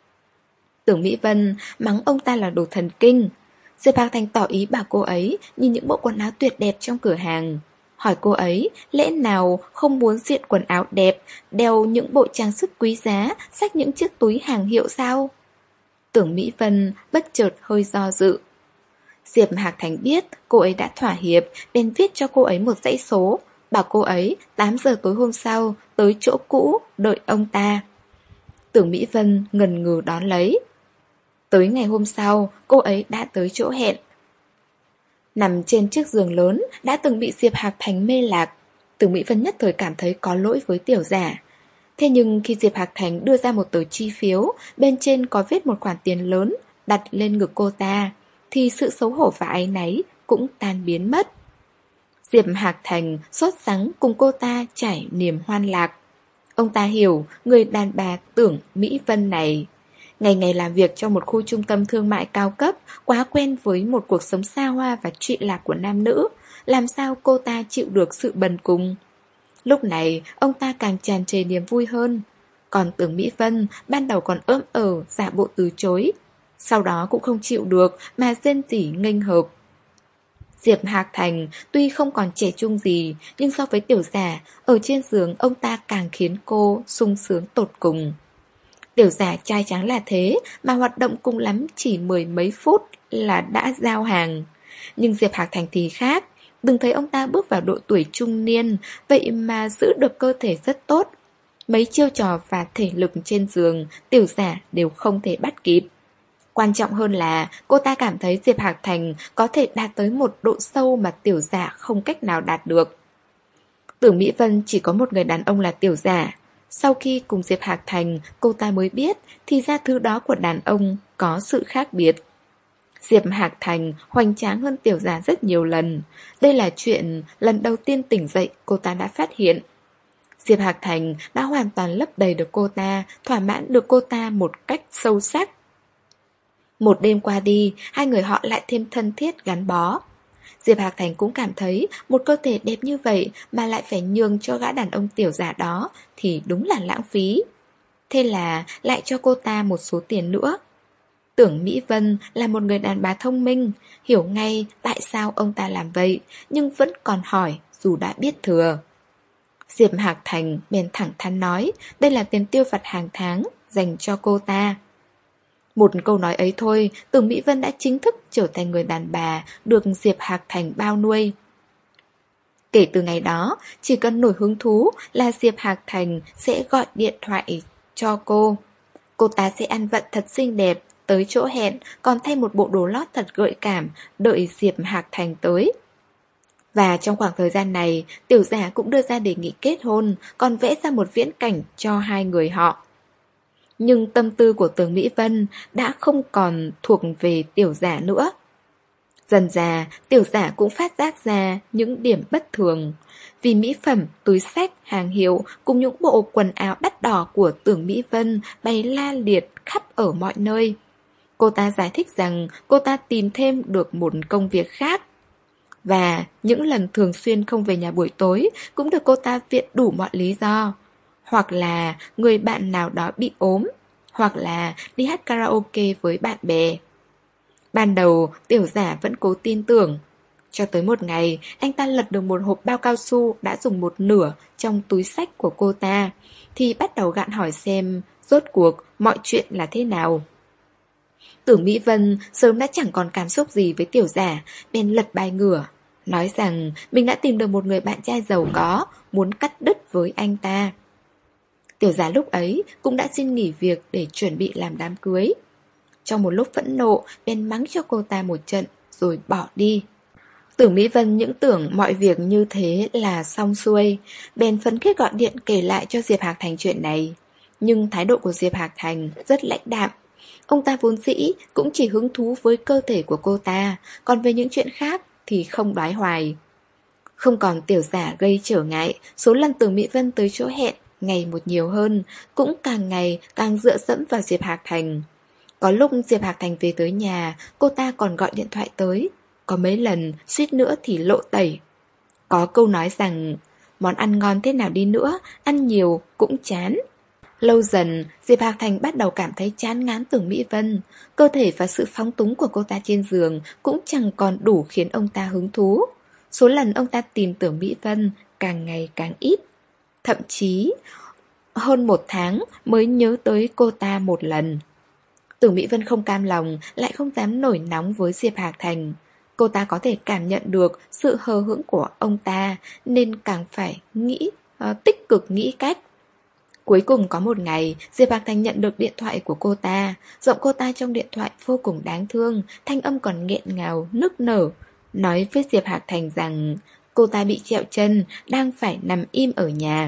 Tưởng Mỹ Vân mắng ông ta là đồ thần kinh. Diệp Hạc Thành tỏ ý bảo cô ấy nhìn những bộ quần áo tuyệt đẹp trong cửa hàng, hỏi cô ấy lẽ nào không muốn diện quần áo đẹp, đeo những bộ trang sức quý giá, xách những chiếc túi hàng hiệu sao? Tưởng Mỹ Vân bất chợt hơi do dự. Diệp Hạc Thành biết cô ấy đã thỏa hiệp, bèn viết cho cô ấy một dãy số, bảo cô ấy tám giờ tối hôm sau tới chỗ cũ đợi ông ta. Tưởng Mỹ Vân ngần ngừ đón lấy. Tới ngày hôm sau, cô ấy đã tới chỗ hẹn. Nằm trên chiếc giường lớn đã từng bị Diệp Hạc Thành mê lạc, Tưởng Mỹ Vân nhất thời cảm thấy có lỗi với tiểu giả. Thế nhưng khi Diệp Hạc Thành đưa ra một tờ chi phiếu, bên trên có viết một khoản tiền lớn đặt lên ngực cô ta, thì sự xấu hổ và áy náy cũng tan biến mất. Diệp Hạc Thành sốt sắng cùng cô ta trải niềm hoan lạc. Ông ta hiểu người đàn bà Tưởng Mỹ Vân này ngày ngày làm việc trong một khu trung tâm thương mại cao cấp, quá quen với một cuộc sống xa hoa và trụy lạc của nam nữ, làm sao cô ta chịu được sự bần cùng. Lúc này ông ta càng tràn trề niềm vui hơn. Còn Tưởng Mỹ Vân ban đầu còn ỡm ờ giả bộ từ chối, sau đó cũng không chịu được mà rên rỉ nghênh hợp. Diệp Hạc Thành tuy không còn trẻ trung gì, nhưng so với tiểu giả, ở trên giường ông ta càng khiến cô sung sướng tột cùng. Tiểu giả trai trắng là thế, mà hoạt động cùng lắm chỉ mười mấy phút là đã giao hàng. Nhưng Diệp Hạc Thành thì khác, đừng thấy ông ta bước vào độ tuổi trung niên, vậy mà giữ được cơ thể rất tốt. Mấy chiêu trò và thể lực trên giường, tiểu giả đều không thể bắt kịp. Quan trọng hơn là cô ta cảm thấy Diệp Hạc Thành có thể đạt tới một độ sâu mà tiểu giả không cách nào đạt được. Tưởng Mỹ Vân chỉ có một người đàn ông là tiểu giả. Sau khi cùng Diệp Hạc Thành, cô ta mới biết thì ra thứ đó của đàn ông có sự khác biệt. Diệp Hạc Thành hoành tráng hơn tiểu giả rất nhiều lần. Đây là chuyện lần đầu tiên tỉnh dậy cô ta đã phát hiện. Diệp Hạc Thành đã hoàn toàn lấp đầy được cô ta, thỏa mãn được cô ta một cách sâu sắc. Một đêm qua đi, hai người họ lại thêm thân thiết gắn bó. Diệp Hạc Thành cũng cảm thấy một cơ thể đẹp như vậy mà lại phải nhường cho gã đàn ông tiểu giả đó thì đúng là lãng phí. Thế là lại cho cô ta một số tiền nữa. Tưởng Mỹ Vân là một người đàn bà thông minh, hiểu ngay tại sao ông ta làm vậy, nhưng vẫn còn hỏi dù đã biết thừa. Diệp Hạc Thành bèn thẳng thắn nói đây là tiền tiêu vặt hàng tháng dành cho cô ta. Một câu nói ấy thôi, Tưởng Mỹ Vân đã chính thức trở thành người đàn bà được Diệp Hạc Thành bao nuôi. Kể từ ngày đó, chỉ cần nổi hứng thú là Diệp Hạc Thành sẽ gọi điện thoại cho cô. Cô ta sẽ ăn vận thật xinh đẹp, tới chỗ hẹn, còn thay một bộ đồ lót thật gợi cảm, đợi Diệp Hạc Thành tới. Và trong khoảng thời gian này, tiểu giả cũng đưa ra đề nghị kết hôn, còn vẽ ra một viễn cảnh cho hai người họ. Nhưng tâm tư của Tưởng Mỹ Vân đã không còn thuộc về tiểu giả nữa. Dần dà, tiểu giả cũng phát giác ra những điểm bất thường. Vì mỹ phẩm, túi xách, hàng hiệu cùng những bộ quần áo đắt đỏ của Tưởng Mỹ Vân bày la liệt khắp ở mọi nơi. Cô ta giải thích rằng cô ta tìm thêm được một công việc khác. Và những lần thường xuyên không về nhà buổi tối cũng được cô ta viện đủ mọi lý do. Hoặc là người bạn nào đó bị ốm, hoặc là đi hát karaoke với bạn bè. Ban đầu, tiểu giả vẫn cố tin tưởng. Cho tới một ngày, anh ta lật được một hộp bao cao su đã dùng một nửa trong túi xách của cô ta, thì bắt đầu gạn hỏi xem rốt cuộc mọi chuyện là thế nào. Tưởng Mỹ Vân sớm đã chẳng còn cảm xúc gì với tiểu giả, bèn lật bài ngửa, nói rằng mình đã tìm được một người bạn trai giàu có, muốn cắt đứt với anh ta. Tiểu giả lúc ấy cũng đã xin nghỉ việc để chuẩn bị làm đám cưới. Trong một lúc phẫn nộ, bèn mắng cho cô ta một trận, rồi bỏ đi. Tưởng Mỹ Vân những tưởng mọi việc như thế là xong xuôi, bèn phấn khích gọi điện kể lại cho Diệp Hạc Thành chuyện này. Nhưng thái độ của Diệp Hạc Thành rất lãnh đạm. Ông ta vốn dĩ cũng chỉ hứng thú với cơ thể của cô ta, còn về những chuyện khác thì không đoái hoài. Không còn tiểu giả gây trở ngại, số lần Tưởng Mỹ Vân tới chỗ hẹn ngày một nhiều hơn, cũng càng ngày càng dựa dẫm vào Diệp Hạc Thành. Có lúc Diệp Hạc Thành về tới nhà, cô ta còn gọi điện thoại tới. Có mấy lần suýt nữa thì lộ tẩy. Có câu nói rằng món ăn ngon thế nào đi nữa, ăn nhiều cũng chán. Lâu dần, Diệp Hạc Thành bắt đầu cảm thấy chán ngán Tưởng Mỹ Vân. Cơ thể và sự phóng túng của cô ta trên giường cũng chẳng còn đủ khiến ông ta hứng thú. Số lần ông ta tìm Tưởng Mỹ Vân càng ngày càng ít. Thậm chí, hơn một tháng mới nhớ tới cô ta một lần. Tưởng Mỹ Vân không cam lòng, lại không dám nổi nóng với Diệp Hạc Thành. Cô ta có thể cảm nhận được sự hờ hững của ông ta, nên càng phải nghĩ, uh, tích cực nghĩ cách. Cuối cùng có một ngày, Diệp Hạc Thành nhận được điện thoại của cô ta. Giọng cô ta trong điện thoại vô cùng đáng thương, thanh âm còn nghẹn ngào, nức nở. Nói với Diệp Hạc Thành rằng cô ta bị trẹo chân, đang phải nằm im ở nhà.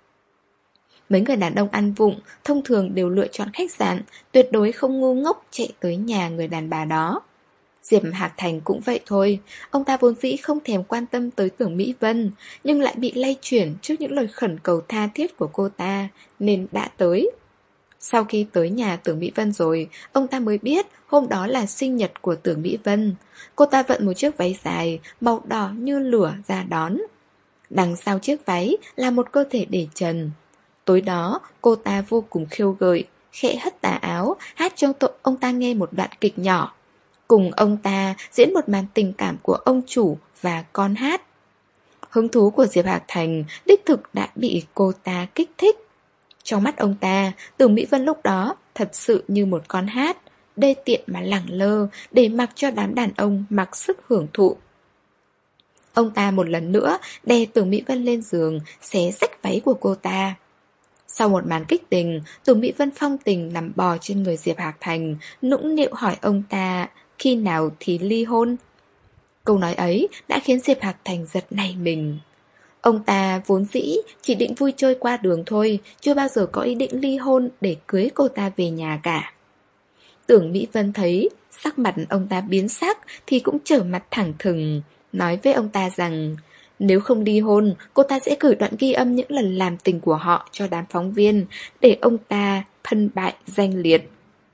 Mấy người đàn ông ăn vụng thông thường đều lựa chọn khách sạn, tuyệt đối không ngu ngốc chạy tới nhà người đàn bà đó. Diệp Hạc Thành cũng vậy thôi. Ông ta vốn dĩ không thèm quan tâm tới Tưởng Mỹ Vân, nhưng lại bị lay chuyển trước những lời khẩn cầu tha thiết của cô ta, nên đã tới. Sau khi tới nhà Tưởng Mỹ Vân rồi, ông ta mới biết hôm đó là sinh nhật của Tưởng Mỹ Vân. Cô ta vận một chiếc váy dài, màu đỏ như lửa ra đón. Đằng sau chiếc váy là một cơ thể để trần. Tối đó, cô ta vô cùng khiêu gợi, khẽ hất tà áo, hát cho ông ta nghe một đoạn kịch nhỏ. Cùng ông ta diễn một màn tình cảm của ông chủ và con hát. Hứng thú của Diệp Hạc Thành đích thực đã bị cô ta kích thích. Trong mắt ông ta, Tưởng Mỹ Vân lúc đó thật sự như một con hát, đê tiện mà lẳng lơ, để mặc cho đám đàn ông mặc sức hưởng thụ. Ông ta một lần nữa đè Tưởng Mỹ Vân lên giường, xé rách váy của cô ta. Sau một màn kích tình, Tưởng Mỹ Vân phong tình nằm bò trên người Diệp Hạc Thành, nũng nịu hỏi ông ta khi nào thì ly hôn. Câu nói ấy đã khiến Diệp Hạc Thành giật nảy mình. Ông ta vốn dĩ chỉ định vui chơi qua đường thôi, chưa bao giờ có ý định ly hôn để cưới cô ta về nhà cả. Tưởng Mỹ Vân thấy sắc mặt ông ta biến sắc thì cũng trở mặt thẳng thừng, nói với ông ta rằng nếu không ly hôn, cô ta sẽ gửi đoạn ghi âm những lần làm tình của họ cho đám phóng viên, để ông ta thân bại danh liệt.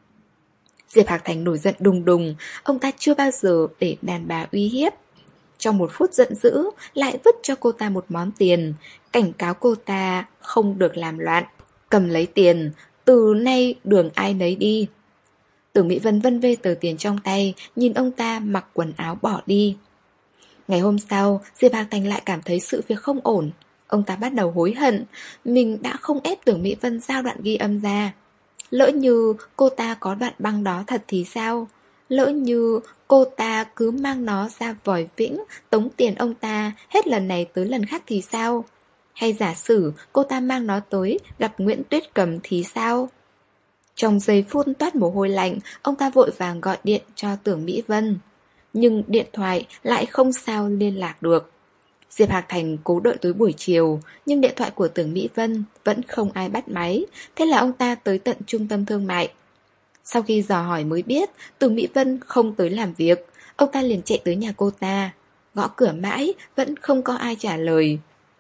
Diệp Hạc Thành nổi giận đùng đùng, ông ta chưa bao giờ để đàn bà uy hiếp. Trong một phút giận dữ, lại vứt cho cô ta một món tiền, cảnh cáo cô ta không được làm loạn. Cầm lấy tiền, từ nay đường ai nấy đi. Tưởng Mỹ Vân vân vê tờ tiền trong tay, nhìn ông ta mặc quần áo bỏ đi. Ngày hôm sau, Diệp Hạc Thành lại cảm thấy sự việc không ổn. Ông ta bắt đầu hối hận, mình đã không ép Tưởng Mỹ Vân giao đoạn ghi âm ra. Lỡ như cô ta có đoạn băng đó thật thì sao? lỡ như cô ta cứ mang nó ra Vòi Vĩnh, tống tiền ông ta hết lần này tới lần khác thì sao? Hay giả sử cô ta mang nó tới gặp Nguyễn Tuyết Cầm thì sao? Trong giây phút toát mồ hôi lạnh, ông ta vội vàng gọi điện cho Tưởng Mỹ Vân. Nhưng điện thoại lại không sao liên lạc được. Diệp Hạc Thành cố đợi tới buổi chiều, nhưng điện thoại của Tưởng Mỹ Vân vẫn không ai bắt máy. Thế là ông ta tới tận trung tâm thương mại. Sau khi dò hỏi mới biết Tưởng Mỹ Vân không tới làm việc, ông ta liền chạy tới nhà cô ta. Gõ cửa mãi vẫn không có ai trả lời.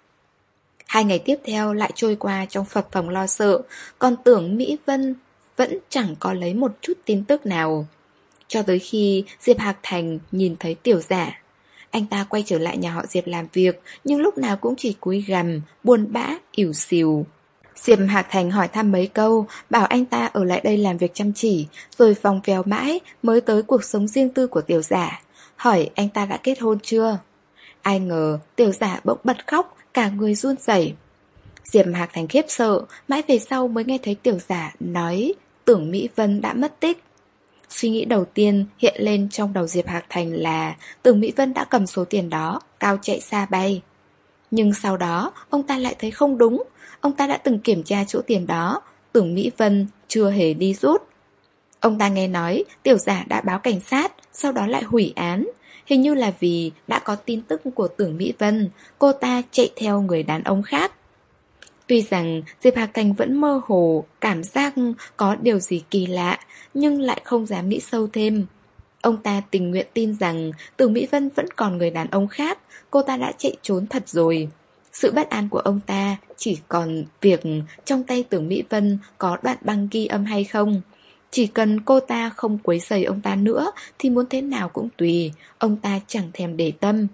Hai ngày tiếp theo lại trôi qua trong phập phồng lo sợ, còn Tưởng Mỹ Vân vẫn chẳng có lấy một chút tin tức nào. Cho tới khi Diệp Hạc Thành nhìn thấy Tiểu Giả. Anh ta quay trở lại nhà họ Diệp làm việc, nhưng lúc nào cũng chỉ cúi gằm, buồn bã, ỉu xìu. Diệp Hạc Thành hỏi thăm mấy câu, bảo anh ta ở lại đây làm việc chăm chỉ, rồi vòng vèo mãi mới tới cuộc sống riêng tư của Tiểu Giả. Hỏi anh ta đã kết hôn chưa? Ai ngờ Tiểu Giả bỗng bật khóc, cả người run rẩy. Diệp Hạc Thành khiếp sợ, mãi về sau mới nghe thấy Tiểu Giả nói Tưởng Mỹ Vân đã mất tích. Suy nghĩ đầu tiên hiện lên trong đầu Diệp Hạc Thành là Tưởng Mỹ Vân đã cầm số tiền đó, cao chạy xa bay. Nhưng sau đó, ông ta lại thấy không đúng. Ông ta đã từng kiểm tra chỗ tiền đó, Tưởng Mỹ Vân chưa hề đi rút. Ông ta nghe nói Tiểu Giả đã báo cảnh sát, sau đó lại hủy án. Hình như là vì đã có tin tức của Tưởng Mỹ Vân, cô ta chạy theo người đàn ông khác. Tuy rằng Diệp Hạc Thành vẫn mơ hồ, cảm giác có điều gì kỳ lạ, nhưng lại không dám nghĩ sâu thêm. Ông ta tình nguyện tin rằng Tưởng Mỹ Vân vẫn còn người đàn ông khác, cô ta đã chạy trốn thật rồi. Sự bất an của ông ta chỉ còn việc trong tay Tưởng Mỹ Vân có đoạn băng ghi âm hay không. Chỉ cần cô ta không quấy rầy ông ta nữa thì muốn thế nào cũng tùy, ông ta chẳng thèm để tâm.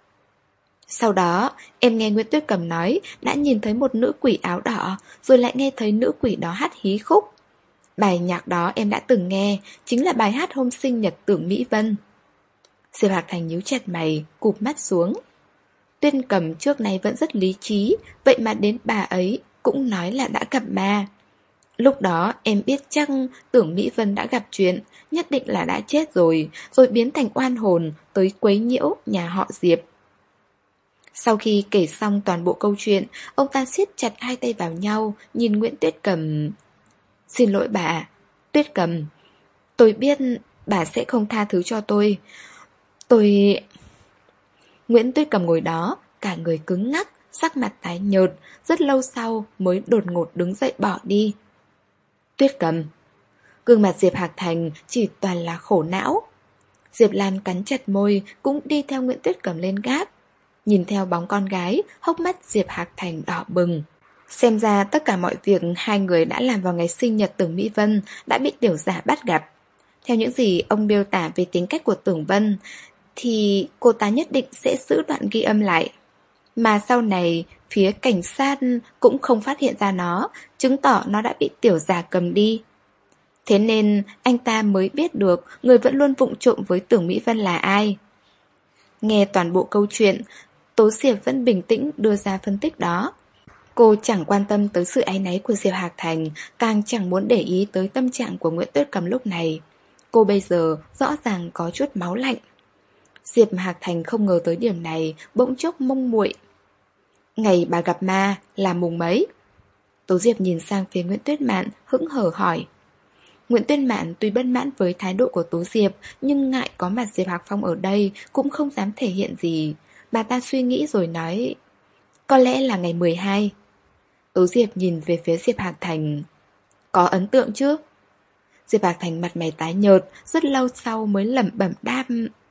Sau đó, em nghe Nguyễn Tuyết Cầm nói đã nhìn thấy một nữ quỷ áo đỏ, rồi lại nghe thấy nữ quỷ đó hát hí khúc. Bài nhạc đó em đã từng nghe, chính là bài hát hôm sinh nhật Tưởng Mỹ Vân. Diệp Hạc Thành nhíu chặt mày, cụp mắt xuống. Tuyết Cầm trước này vẫn rất lý trí, vậy mà đến bà ấy cũng nói là đã gặp ma. Lúc đó em biết chắc Tưởng Mỹ Vân đã gặp chuyện, nhất định là đã chết rồi, rồi biến thành oan hồn tới quấy nhiễu nhà họ Diệp. Sau khi kể xong toàn bộ câu chuyện, ông ta siết chặt hai tay vào nhau, nhìn Nguyễn Tuyết Cầm. Xin lỗi bà, Tuyết Cầm. Tôi biết bà sẽ không tha thứ cho tôi. Tôi... Nguyễn Tuyết Cầm ngồi đó, cả người cứng ngắc, sắc mặt tái nhợt, rất lâu sau mới đột ngột đứng dậy bỏ đi. Tuyết Cầm. Gương mặt Diệp Hạc Thành chỉ toàn là khổ não. Diệp Lan cắn chặt môi, cũng đi theo Nguyễn Tuyết Cầm lên gác. Nhìn theo bóng con gái, hốc mắt Diệp Hạc Thành đỏ bừng. Xem ra tất cả mọi việc hai người đã làm vào ngày sinh nhật Tưởng Mỹ Vân đã bị Tiểu Giả bắt gặp. Theo những gì ông miêu tả về tính cách của Tưởng Vân, thì cô ta nhất định sẽ giữ đoạn ghi âm lại. Mà sau này, phía cảnh sát cũng không phát hiện ra nó, chứng tỏ nó đã bị Tiểu Giả cầm đi. Thế nên anh ta mới biết được người vẫn luôn vụng trộm với Tưởng Mỹ Vân là ai. Nghe toàn bộ câu chuyện, Tố Diệp vẫn bình tĩnh đưa ra phân tích đó. Cô chẳng quan tâm tới sự áy náy của Diệp Hạc Thành, càng chẳng muốn để ý tới tâm trạng của Nguyễn Tuyết Cầm lúc này. Cô bây giờ rõ ràng có chút máu lạnh. Diệp Hạc Thành không ngờ tới điểm này, bỗng chốc mông muội. Ngày bà gặp ma là mùng mấy? Tố Diệp nhìn sang phía Nguyễn Tuyết Mạn, hững hờ hỏi. Nguyễn Tuyết Mạn tuy bất mãn với thái độ của Tố Diệp, nhưng ngại có mặt Diệp Hạc Phong ở đây, cũng không dám thể hiện gì. Bà ta suy nghĩ rồi nói, có lẽ là ngày mười hai. Tố Diệp nhìn về phía Diệp Hạc Thành. Có ấn tượng chứ? Diệp Hạc Thành mặt mày tái nhợt, rất lâu sau mới lẩm bẩm đáp.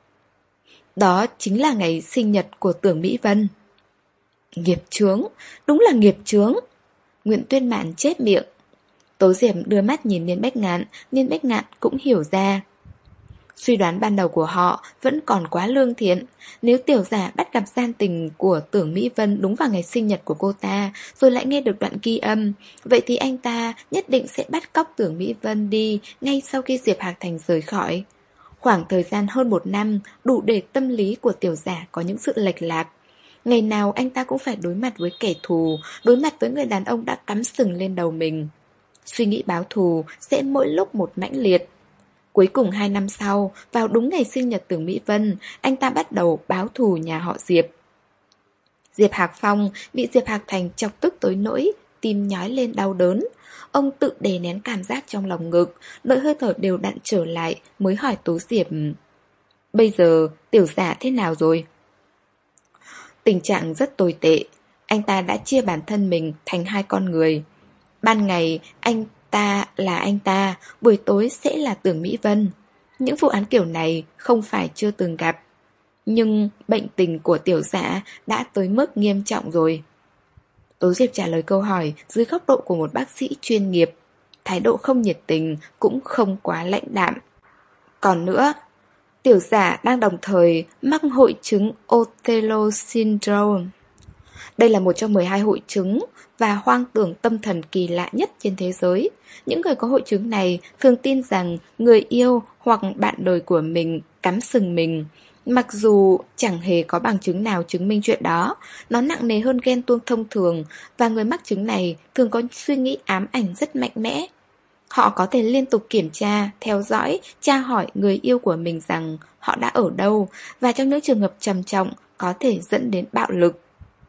Đó chính là ngày sinh nhật của Tưởng Mỹ Vân. Nghiệp chướng, đúng là nghiệp chướng. Nguyễn Tuyết Mạn chép miệng. Tố Diệp đưa mắt nhìn Niên Bách Ngạn, Niên Bách Ngạn cũng hiểu ra. Suy đoán ban đầu của họ vẫn còn quá lương thiện. Nếu Tiểu Giả bắt gặp gian tình của Tưởng Mỹ Vân đúng vào ngày sinh nhật của cô ta, rồi lại nghe được đoạn ghi âm, vậy thì anh ta nhất định sẽ bắt cóc Tưởng Mỹ Vân đi ngay sau khi Diệp Hạc Thành rời khỏi. Khoảng thời gian hơn một năm đủ để tâm lý của Tiểu Giả có những sự lệch lạc. Ngày nào anh ta cũng phải đối mặt với kẻ thù, đối mặt với người đàn ông đã cắm sừng lên đầu mình. Suy nghĩ báo thù sẽ mỗi lúc một mãnh liệt. Cuối cùng hai năm sau, vào đúng ngày sinh nhật Tưởng Mỹ Vân, anh ta bắt đầu báo thù nhà họ Diệp. Diệp Hạc Phong bị Diệp Hạc Thành chọc tức tới nỗi tim nhói lên đau đớn. Ông tự đè nén cảm giác trong lòng ngực, đợi hơi thở đều đặn trở lại mới hỏi Tố Diệp: bây giờ tiểu giả thế nào rồi? Tình trạng rất tồi tệ. Anh ta đã chia bản thân mình thành hai con người. Ban ngày anh ta là anh ta, buổi tối sẽ là Tưởng Mỹ Vân. Những vụ án kiểu này không phải chưa từng gặp. Nhưng bệnh tình của tiểu giả đã tới mức nghiêm trọng rồi. Tố Diệp trả lời câu hỏi dưới góc độ của một bác sĩ chuyên nghiệp. Thái độ không nhiệt tình, cũng không quá lãnh đạm. Còn nữa, tiểu giả đang đồng thời mắc hội chứng Othello Syndrome. Đây là một trong mười hai hội chứng và hoang tưởng tâm thần kỳ lạ nhất trên thế giới. Những người có hội chứng này thường tin rằng người yêu hoặc bạn đời của mình cắm sừng mình. Mặc dù chẳng hề có bằng chứng nào chứng minh chuyện đó, nó nặng nề hơn ghen tuông thông thường, và người mắc chứng này thường có suy nghĩ ám ảnh rất mạnh mẽ. Họ có thể liên tục kiểm tra, theo dõi, tra hỏi người yêu của mình rằng họ đã ở đâu, và trong những trường hợp trầm trọng có thể dẫn đến bạo lực.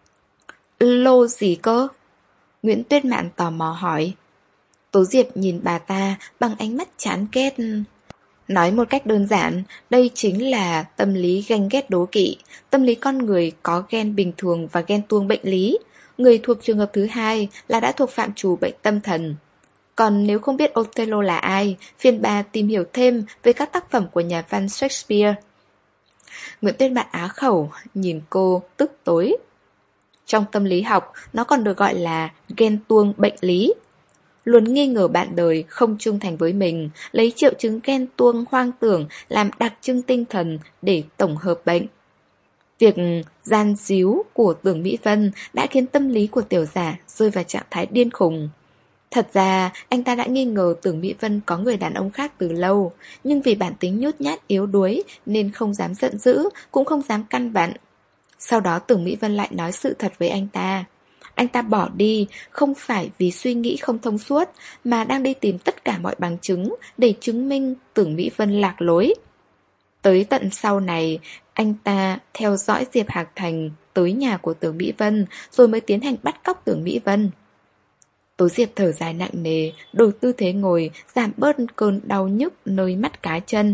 Lô gì cơ? Nguyễn Tuyết Mạn tò mò hỏi. Tố Diệp nhìn bà ta bằng ánh mắt chán ghét. Nói một cách đơn giản, đây chính là tâm lý ganh ghét đố kỵ. Tâm lý con người có ghen bình thường và ghen tuông bệnh lý. Người thuộc trường hợp thứ hai là đã thuộc phạm trù bệnh tâm thần. Còn nếu không biết Othello là ai, phiền bà tìm hiểu thêm về các tác phẩm của nhà văn Shakespeare. Nguyễn Tuyết Mạn á khẩu, nhìn cô tức tối. Trong tâm lý học, nó còn được gọi là ghen tuông bệnh lý. Luôn nghi ngờ bạn đời không trung thành với mình, lấy triệu chứng ghen tuông hoang tưởng làm đặc trưng tinh thần để tổng hợp bệnh. Việc gian díu của Tưởng Mỹ Vân đã khiến tâm lý của tiểu giả rơi vào trạng thái điên khùng. Thật ra, anh ta đã nghi ngờ Tưởng Mỹ Vân có người đàn ông khác từ lâu, nhưng vì bản tính nhút nhát yếu đuối nên không dám giận dữ, cũng không dám căn vặn. Sau đó Tưởng Mỹ Vân lại nói sự thật với anh ta. Anh ta bỏ đi không phải vì suy nghĩ không thông suốt, mà đang đi tìm tất cả mọi bằng chứng để chứng minh Tưởng Mỹ Vân lạc lối. Tới tận sau này, anh ta theo dõi Diệp Hạc Thành tới nhà của Tưởng Mỹ Vân, rồi mới tiến hành bắt cóc Tưởng Mỹ Vân. Tố Diệp thở dài nặng nề, đổi tư thế ngồi, giảm bớt cơn đau nhức nơi mắt cá chân.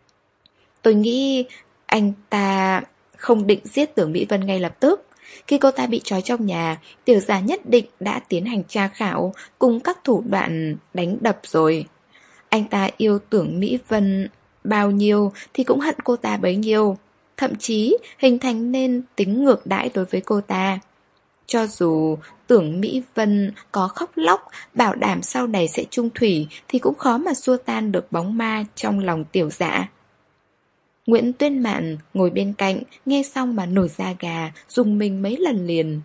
Tôi nghĩ anh ta không định giết Tưởng Mỹ Vân ngay lập tức. Khi cô ta bị trói trong nhà, tiểu giả nhất định đã tiến hành tra khảo cùng các thủ đoạn đánh đập rồi. Anh ta yêu Tưởng Mỹ Vân bao nhiêu thì cũng hận cô ta bấy nhiêu, thậm chí hình thành nên tính ngược đãi đối với cô ta. Cho dù Tưởng Mỹ Vân có khóc lóc bảo đảm sau này sẽ chung thủy thì cũng khó mà xua tan được bóng ma trong lòng tiểu giả. Nguyễn Tuyết Mạn ngồi bên cạnh, nghe xong mà nổi da gà, rùng mình mấy lần liền.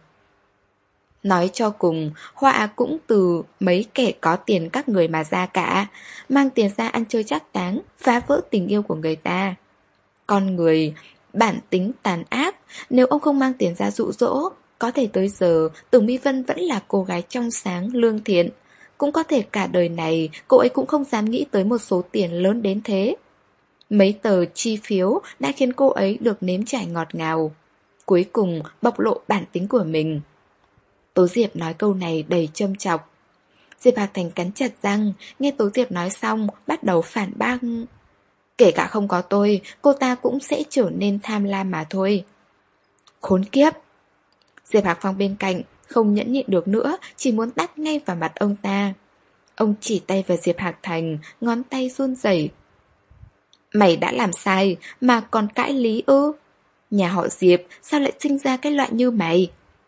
Nói cho cùng, họa cũng từ mấy kẻ có tiền các người mà ra cả, mang tiền ra ăn chơi trác táng, phá vỡ tình yêu của người ta. Con người, bản tính tàn ác, nếu ông không mang tiền ra dụ dỗ, có thể tới giờ Tưởng Mỹ Vân vẫn là cô gái trong sáng, lương thiện. Cũng có thể cả đời này cô ấy cũng không dám nghĩ tới một số tiền lớn đến thế. Mấy tờ chi phiếu đã khiến cô ấy được nếm trải ngọt ngào, cuối cùng bộc lộ bản tính của mình. Tố Diệp nói câu này đầy châm chọc. Diệp Hạc Thành cắn chặt răng, nghe Tố Diệp nói xong, bắt đầu phản bác. Kể cả không có tôi, cô ta cũng sẽ trở nên tham lam mà thôi. Khốn kiếp! Diệp Hạc Phong bên cạnh không nhẫn nhịn được nữa, chỉ muốn tát ngay vào mặt ông ta. Ông chỉ tay vào Diệp Hạc Thành, ngón tay run rẩy. Mày đã làm sai mà còn cãi lý ư? Nhà họ Diệp sao lại sinh ra cái loại như mày?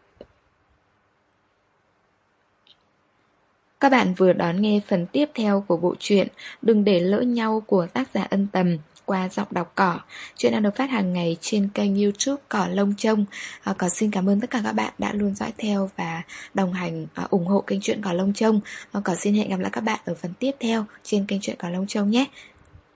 Các bạn vừa đón nghe phần tiếp theo của bộ truyện Đừng để lỡ nhau của tác giả Ân Tầm qua giọng đọc Cỏ. Chuyện đang được phát hàng ngày trên kênh YouTube Cỏ Lông Trông. À, Cỏ xin cảm ơn tất cả các bạn đã luôn dõi theo và đồng hành à, ủng hộ kênh truyện Cỏ Lông Trông. À, Cỏ xin hẹn gặp lại các bạn ở phần tiếp theo trên kênh truyện Cỏ Lông Trông nhé.